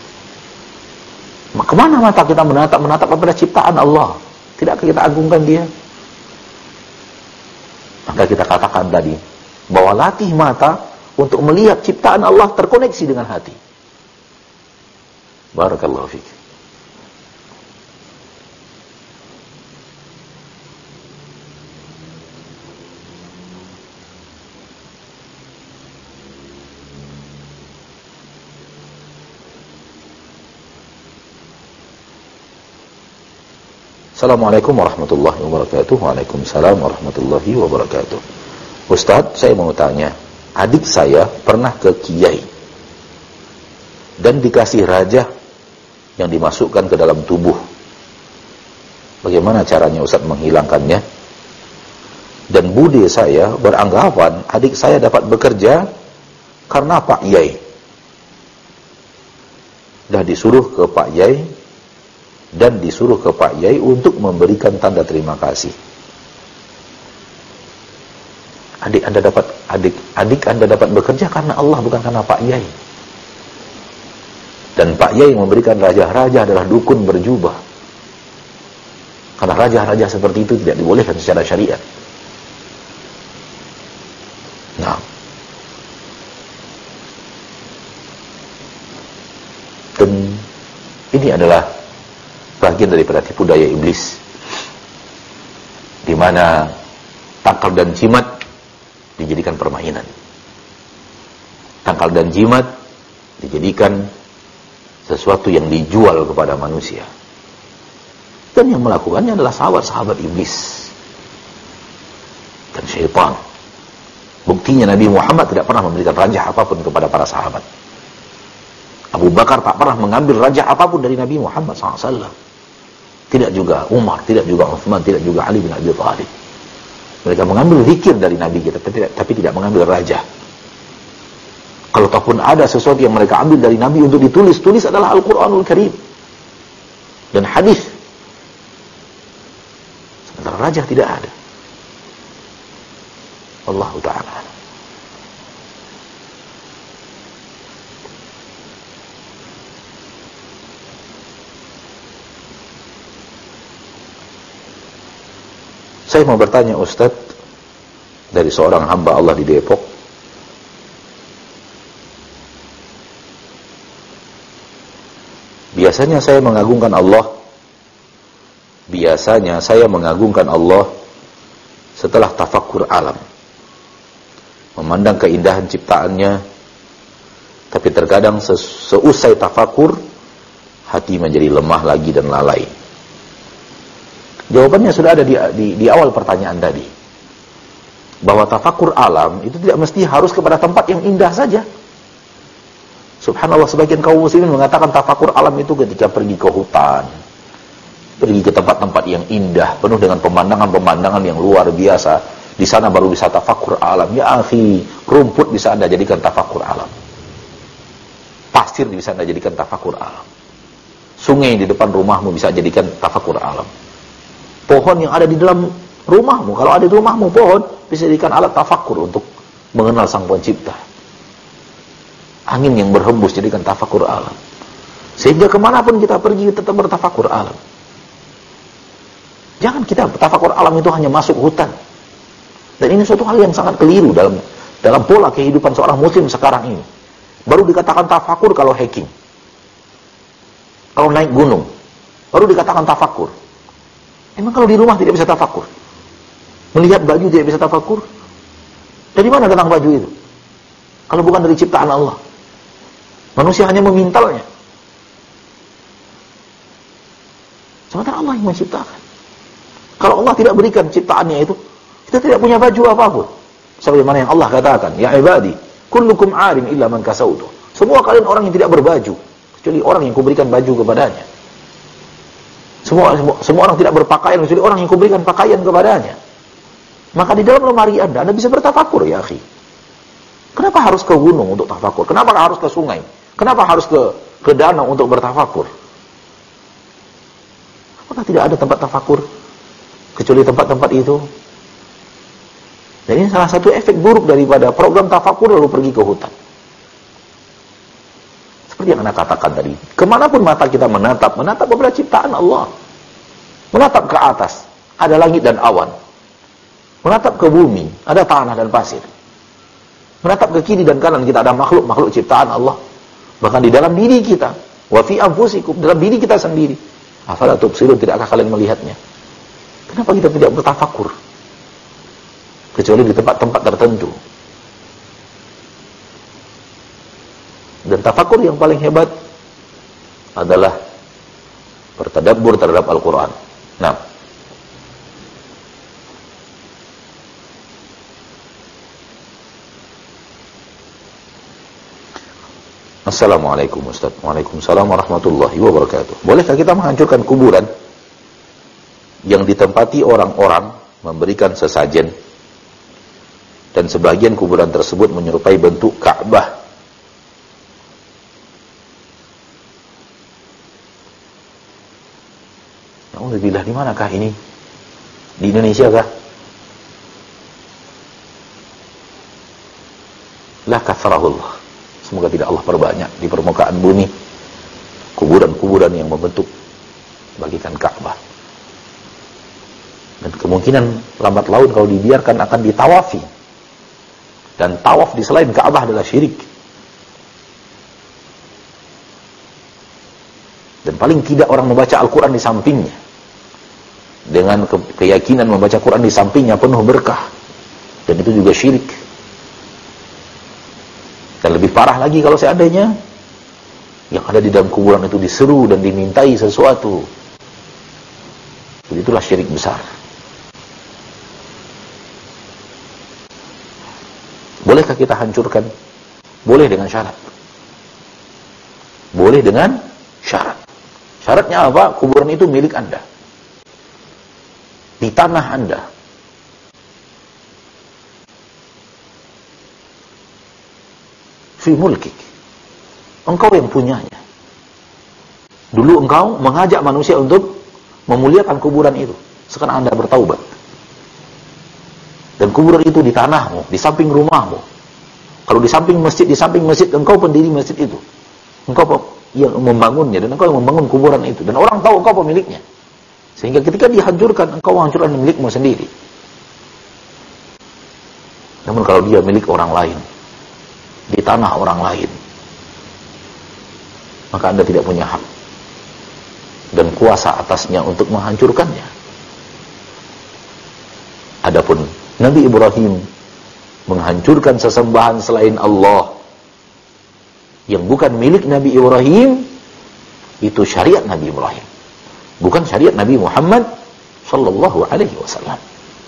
Kemana mata kita menatap kepada ciptaan Allah? Tidakkah kita agungkan dia? Maka kita katakan tadi bahwa latih mata untuk melihat ciptaan Allah terkoneksi dengan hati. Barakallahu fiik. Assalamualaikum warahmatullahi wabarakatuh. Waalaikumsalam warahmatullahi wabarakatuh. Ustadz, saya mau tanya, adik saya pernah ke kiai dan dikasih raja yang dimasukkan ke dalam tubuh. Bagaimana caranya Ustadz menghilangkannya? Dan bude saya beranggapan adik saya dapat bekerja karena Pak Yai. Dah disuruh ke Pak Yai dan disuruh ke Pak Yai untuk memberikan tanda terima kasih. Adik Anda dapat bekerja karena Allah, bukan karena Pak Yai. Dan Pak Yai memberikan raja-raja adalah dukun berjubah. Karena raja-raja seperti itu tidak dibolehkan secara syariat. Nah, dan ini adalah bagian daripada tipu daya iblis, di mana tangkal dan jimat dijadikan permainan. Tangkal dan jimat dijadikan sesuatu yang dijual kepada manusia. Dan yang melakukannya adalah sahabat-sahabat iblis dan syaitan. Buktinya Nabi Muhammad tidak pernah memberikan rajah apapun kepada para sahabat. Abu Bakar tak pernah mengambil rajah apapun dari Nabi Muhammad SAW. Tidak juga Umar, tidak juga Uthman, tidak juga Ali bin Abi Thalib. Mereka mengambil zikir dari Nabi kita, tapi tidak mengambil rajah. Kalau ataupun ada sesuatu yang mereka ambil dari Nabi untuk ditulis adalah Al-Quranul Karim dan hadis. Sementara rajah tidak ada. Wallahu ta'ala. Saya mau bertanya Ustadz, dari seorang hamba Allah di Depok, biasanya saya mengagungkan Allah setelah tafakkur alam, memandang keindahan ciptaannya, tapi terkadang seusai tafakkur hati menjadi lemah lagi dan lalai. Jawabannya sudah ada di awal pertanyaan tadi, bahwa tafakkur alam itu tidak mesti harus kepada tempat yang indah saja. Subhanallah, sebagian kaum muslimin mengatakan tafakkur alam itu ketika pergi ke hutan, pergi ke tempat-tempat yang indah, penuh dengan pemandangan-pemandangan yang luar biasa. Di sana baru bisa tafakkur alam. Ya akhi, rumput bisa Anda jadikan tafakkur alam. Pasir bisa Anda jadikan tafakkur alam. Sungai di depan rumahmu bisa jadikan tafakkur alam. Pohon yang ada di dalam rumahmu, kalau ada di rumahmu pohon, bisa jadikan alat tafakkur untuk mengenal Sang Pencipta. Angin yang berhembus jadikan tafakkur alam. Sehingga kemanapun kita pergi tetap bertafakkur alam. Jangan kita tafakkur alam itu hanya masuk hutan. Dan ini suatu hal yang sangat keliru dalam pola kehidupan seorang muslim sekarang ini. Baru dikatakan tafakkur kalau hiking, kalau naik gunung, baru dikatakan tafakkur. Emang kalau di rumah tidak bisa tafakkur? Melihat baju tidak bisa tafakkur? Dari mana datang baju itu? Kalau bukan dari ciptaan Allah. Manusia hanya memintalnya. Sementara Allah yang menciptakan. Kalau Allah tidak berikan ciptaannya itu, kita tidak punya baju apapun. Sebagaimana yang Allah katakan, ya ibadi, kullukum arin illa man kasautu. Semua kalian orang yang tidak berbaju, kecuali orang yang kuberikan baju kepadanya. Semua orang tidak berpakaian kecuali orang yang kuberikan pakaian kepadanya. Maka di dalam lemari Anda bisa bertafakkur, ya akhi. Kenapa harus ke gunung untuk tafakkur? Kenapa harus ke sungai? Kenapa harus ke danau untuk bertafakkur? Apakah tidak ada tempat tafakkur kecuali tempat-tempat itu? Dan ini salah satu efek buruk daripada program tafakkur lalu pergi ke hutan. Seperti yang Anda katakan tadi, kemanapun mata kita menatap kepada ciptaan Allah. Menatap ke atas, ada langit dan awan. Menatap ke bumi, ada tanah dan pasir. Menatap ke kiri dan kanan kita, ada makhluk-makhluk ciptaan Allah. Bahkan di dalam diri kita, wa fi anfusikum, dalam diri kita sendiri. Afala tubsirun, tidakkah kalian melihatnya? Kenapa kita tidak bertafakkur? Kecuali di tempat-tempat tertentu. Dan tafakkur yang paling hebat adalah bertadabbur terhadap Al-Quran. Nah, Assalamualaikum Ustaz. Waalaikumsalam warahmatullahi wabarakatuh. Bolehkah kita menghancurkan kuburan yang ditempati orang-orang memberikan sesajen dan sebagian kuburan tersebut menyerupai bentuk Ka'bah? Alhamdulillah, di manakah ini? Di Indonesia kah? La kathrahullah. Semoga tidak Allah perbanyak di permukaan bumi kuburan-kuburan yang membentuk bagikan Ka'bah. Dan kemungkinan lambat laun kalau dibiarkan akan ditawafi. Dan tawaf di selain Ka'bah adalah syirik. Dan paling tidak orang membaca Al-Quran di sampingnya. Dengan keyakinan membaca Quran di sampingnya penuh berkah. Dan itu juga syirik. Dan lebih parah lagi kalau seandainya Yang ada di dalam kuburan itu diseru dan dimintai sesuatu. Itulah syirik besar. Bolehkah kita hancurkan? Boleh dengan syarat. Boleh dengan syarat. Syaratnya apa? Kuburan itu milik Anda. Di tanah Anda. Fi mulkik. Engkau yang punyanya. Dulu engkau mengajak manusia untuk memuliakan kuburan itu. Sekarang Anda bertaubat. Dan kuburan itu di tanahmu, di samping rumahmu. Kalau di samping masjid, engkau pendiri masjid itu. Engkau yang membangunnya, dan engkau yang membangun kuburan itu. Dan orang tahu engkau pemiliknya. Sehingga ketika dihancurkan, engkau menghancurkan milikmu sendiri. Namun kalau dia milik orang lain, di tanah orang lain, maka Anda tidak punya hak dan kuasa atasnya untuk menghancurkannya. Adapun Nabi Ibrahim menghancurkan sesembahan selain Allah yang bukan milik Nabi Ibrahim, itu syariat Nabi Ibrahim, bukan syariat Nabi Muhammad sallallahu alaihi wasallam.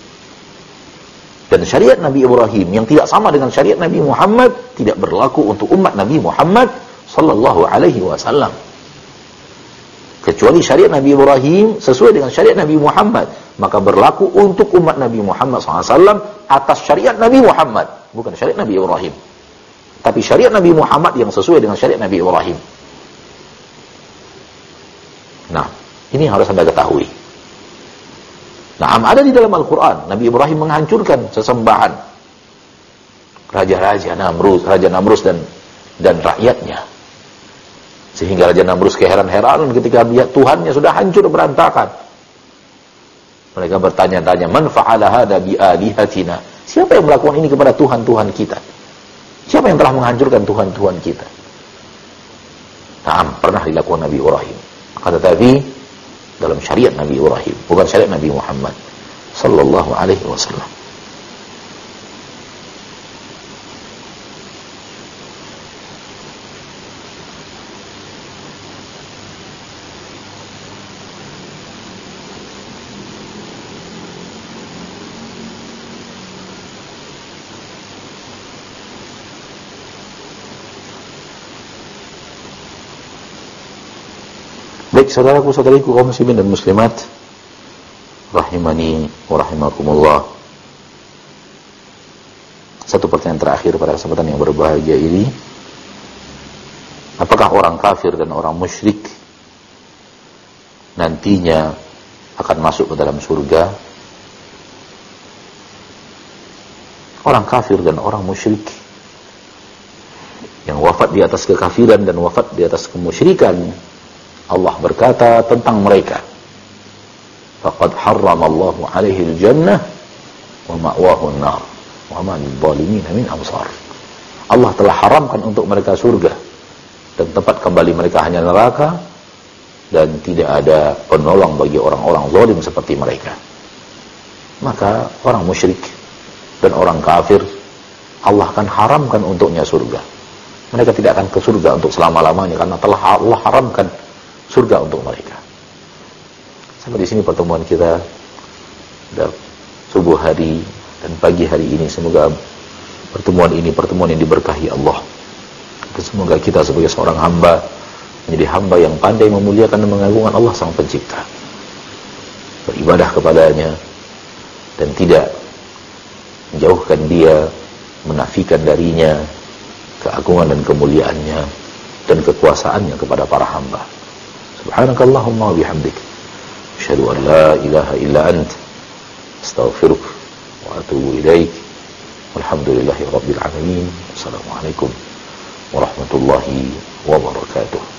Dan syariat Nabi Ibrahim yang tidak sama dengan syariat Nabi Muhammad tidak berlaku untuk umat Nabi Muhammad sallallahu alaihi wasallam. Kecuali syariat Nabi Ibrahim sesuai dengan syariat Nabi Muhammad, maka berlaku untuk umat Nabi Muhammad SAW atas syariat Nabi Muhammad, bukan syariat Nabi Ibrahim. Tapi syariat Nabi Muhammad yang sesuai dengan syariat Nabi Ibrahim. Nah, ini harus Anda ketahui. Nah, ada di dalam Al-Quran, Nabi Ibrahim menghancurkan sesembahan raja-raja Namrus dan rakyatnya. Sehingga Raja Namrus keheran-heranan ketika melihat Tuhannya sudah hancur berantakan. Mereka bertanya-tanya, man fa'ala hada bi alihatina? Siapa yang melakukan ini kepada Tuhan-Tuhan kita? Siapa yang telah menghancurkan Tuhan-Tuhan kita? Nah, pernah dilakukan Nabi Ibrahim. Tetapi dalam syariat Nabi Ibrahim, bukan syariat Nabi Muhammad sallallahu alaihi wasallam. Baik, saudaraku-saudariku kaum muslimin dan muslimat rahimani wa rahimakumullah. Satu pertanyaan terakhir pada kesempatan yang berbahagia ini. Apakah orang kafir dan orang musyrik nantinya akan masuk ke dalam surga? Orang kafir dan orang musyrik yang wafat di atas kekafiran dan wafat di atas kemusyrikan, Allah berkata tentang mereka, faqad harramallahu alaihi al-jannah wa ma'wahu an-nar wa ma lidh-dhalimin min ansar. Allah telah haramkan untuk mereka surga dan tempat kembali mereka hanya neraka, dan tidak ada penolong bagi orang-orang zalim seperti mereka. Maka orang musyrik dan orang kafir, Allah akan haramkan untuknya surga. Mereka tidak akan ke surga untuk selama-lamanya karena telah Allah haramkan surga untuk mereka. Sampai di sini pertemuan kita pada subuh hari dan pagi hari ini. Semoga pertemuan ini pertemuan yang diberkahi Allah. Dan semoga kita sebagai seorang hamba menjadi hamba yang pandai memuliakan dan mengagungkan Allah Sang Pencipta, beribadah kepadanya dan tidak menjauhkan Dia, menafikan darinya keagungan dan kemuliaannya dan kekuasaannya kepada para hamba. Subhanakallahumma wa bihamdik, asyhadu an la ilaha illa ant, astaghfiruk wa atubu ilaik. Walhamdulillahi rabbil alamin. Assalamualaikum warahmatullahi wabarakatuh.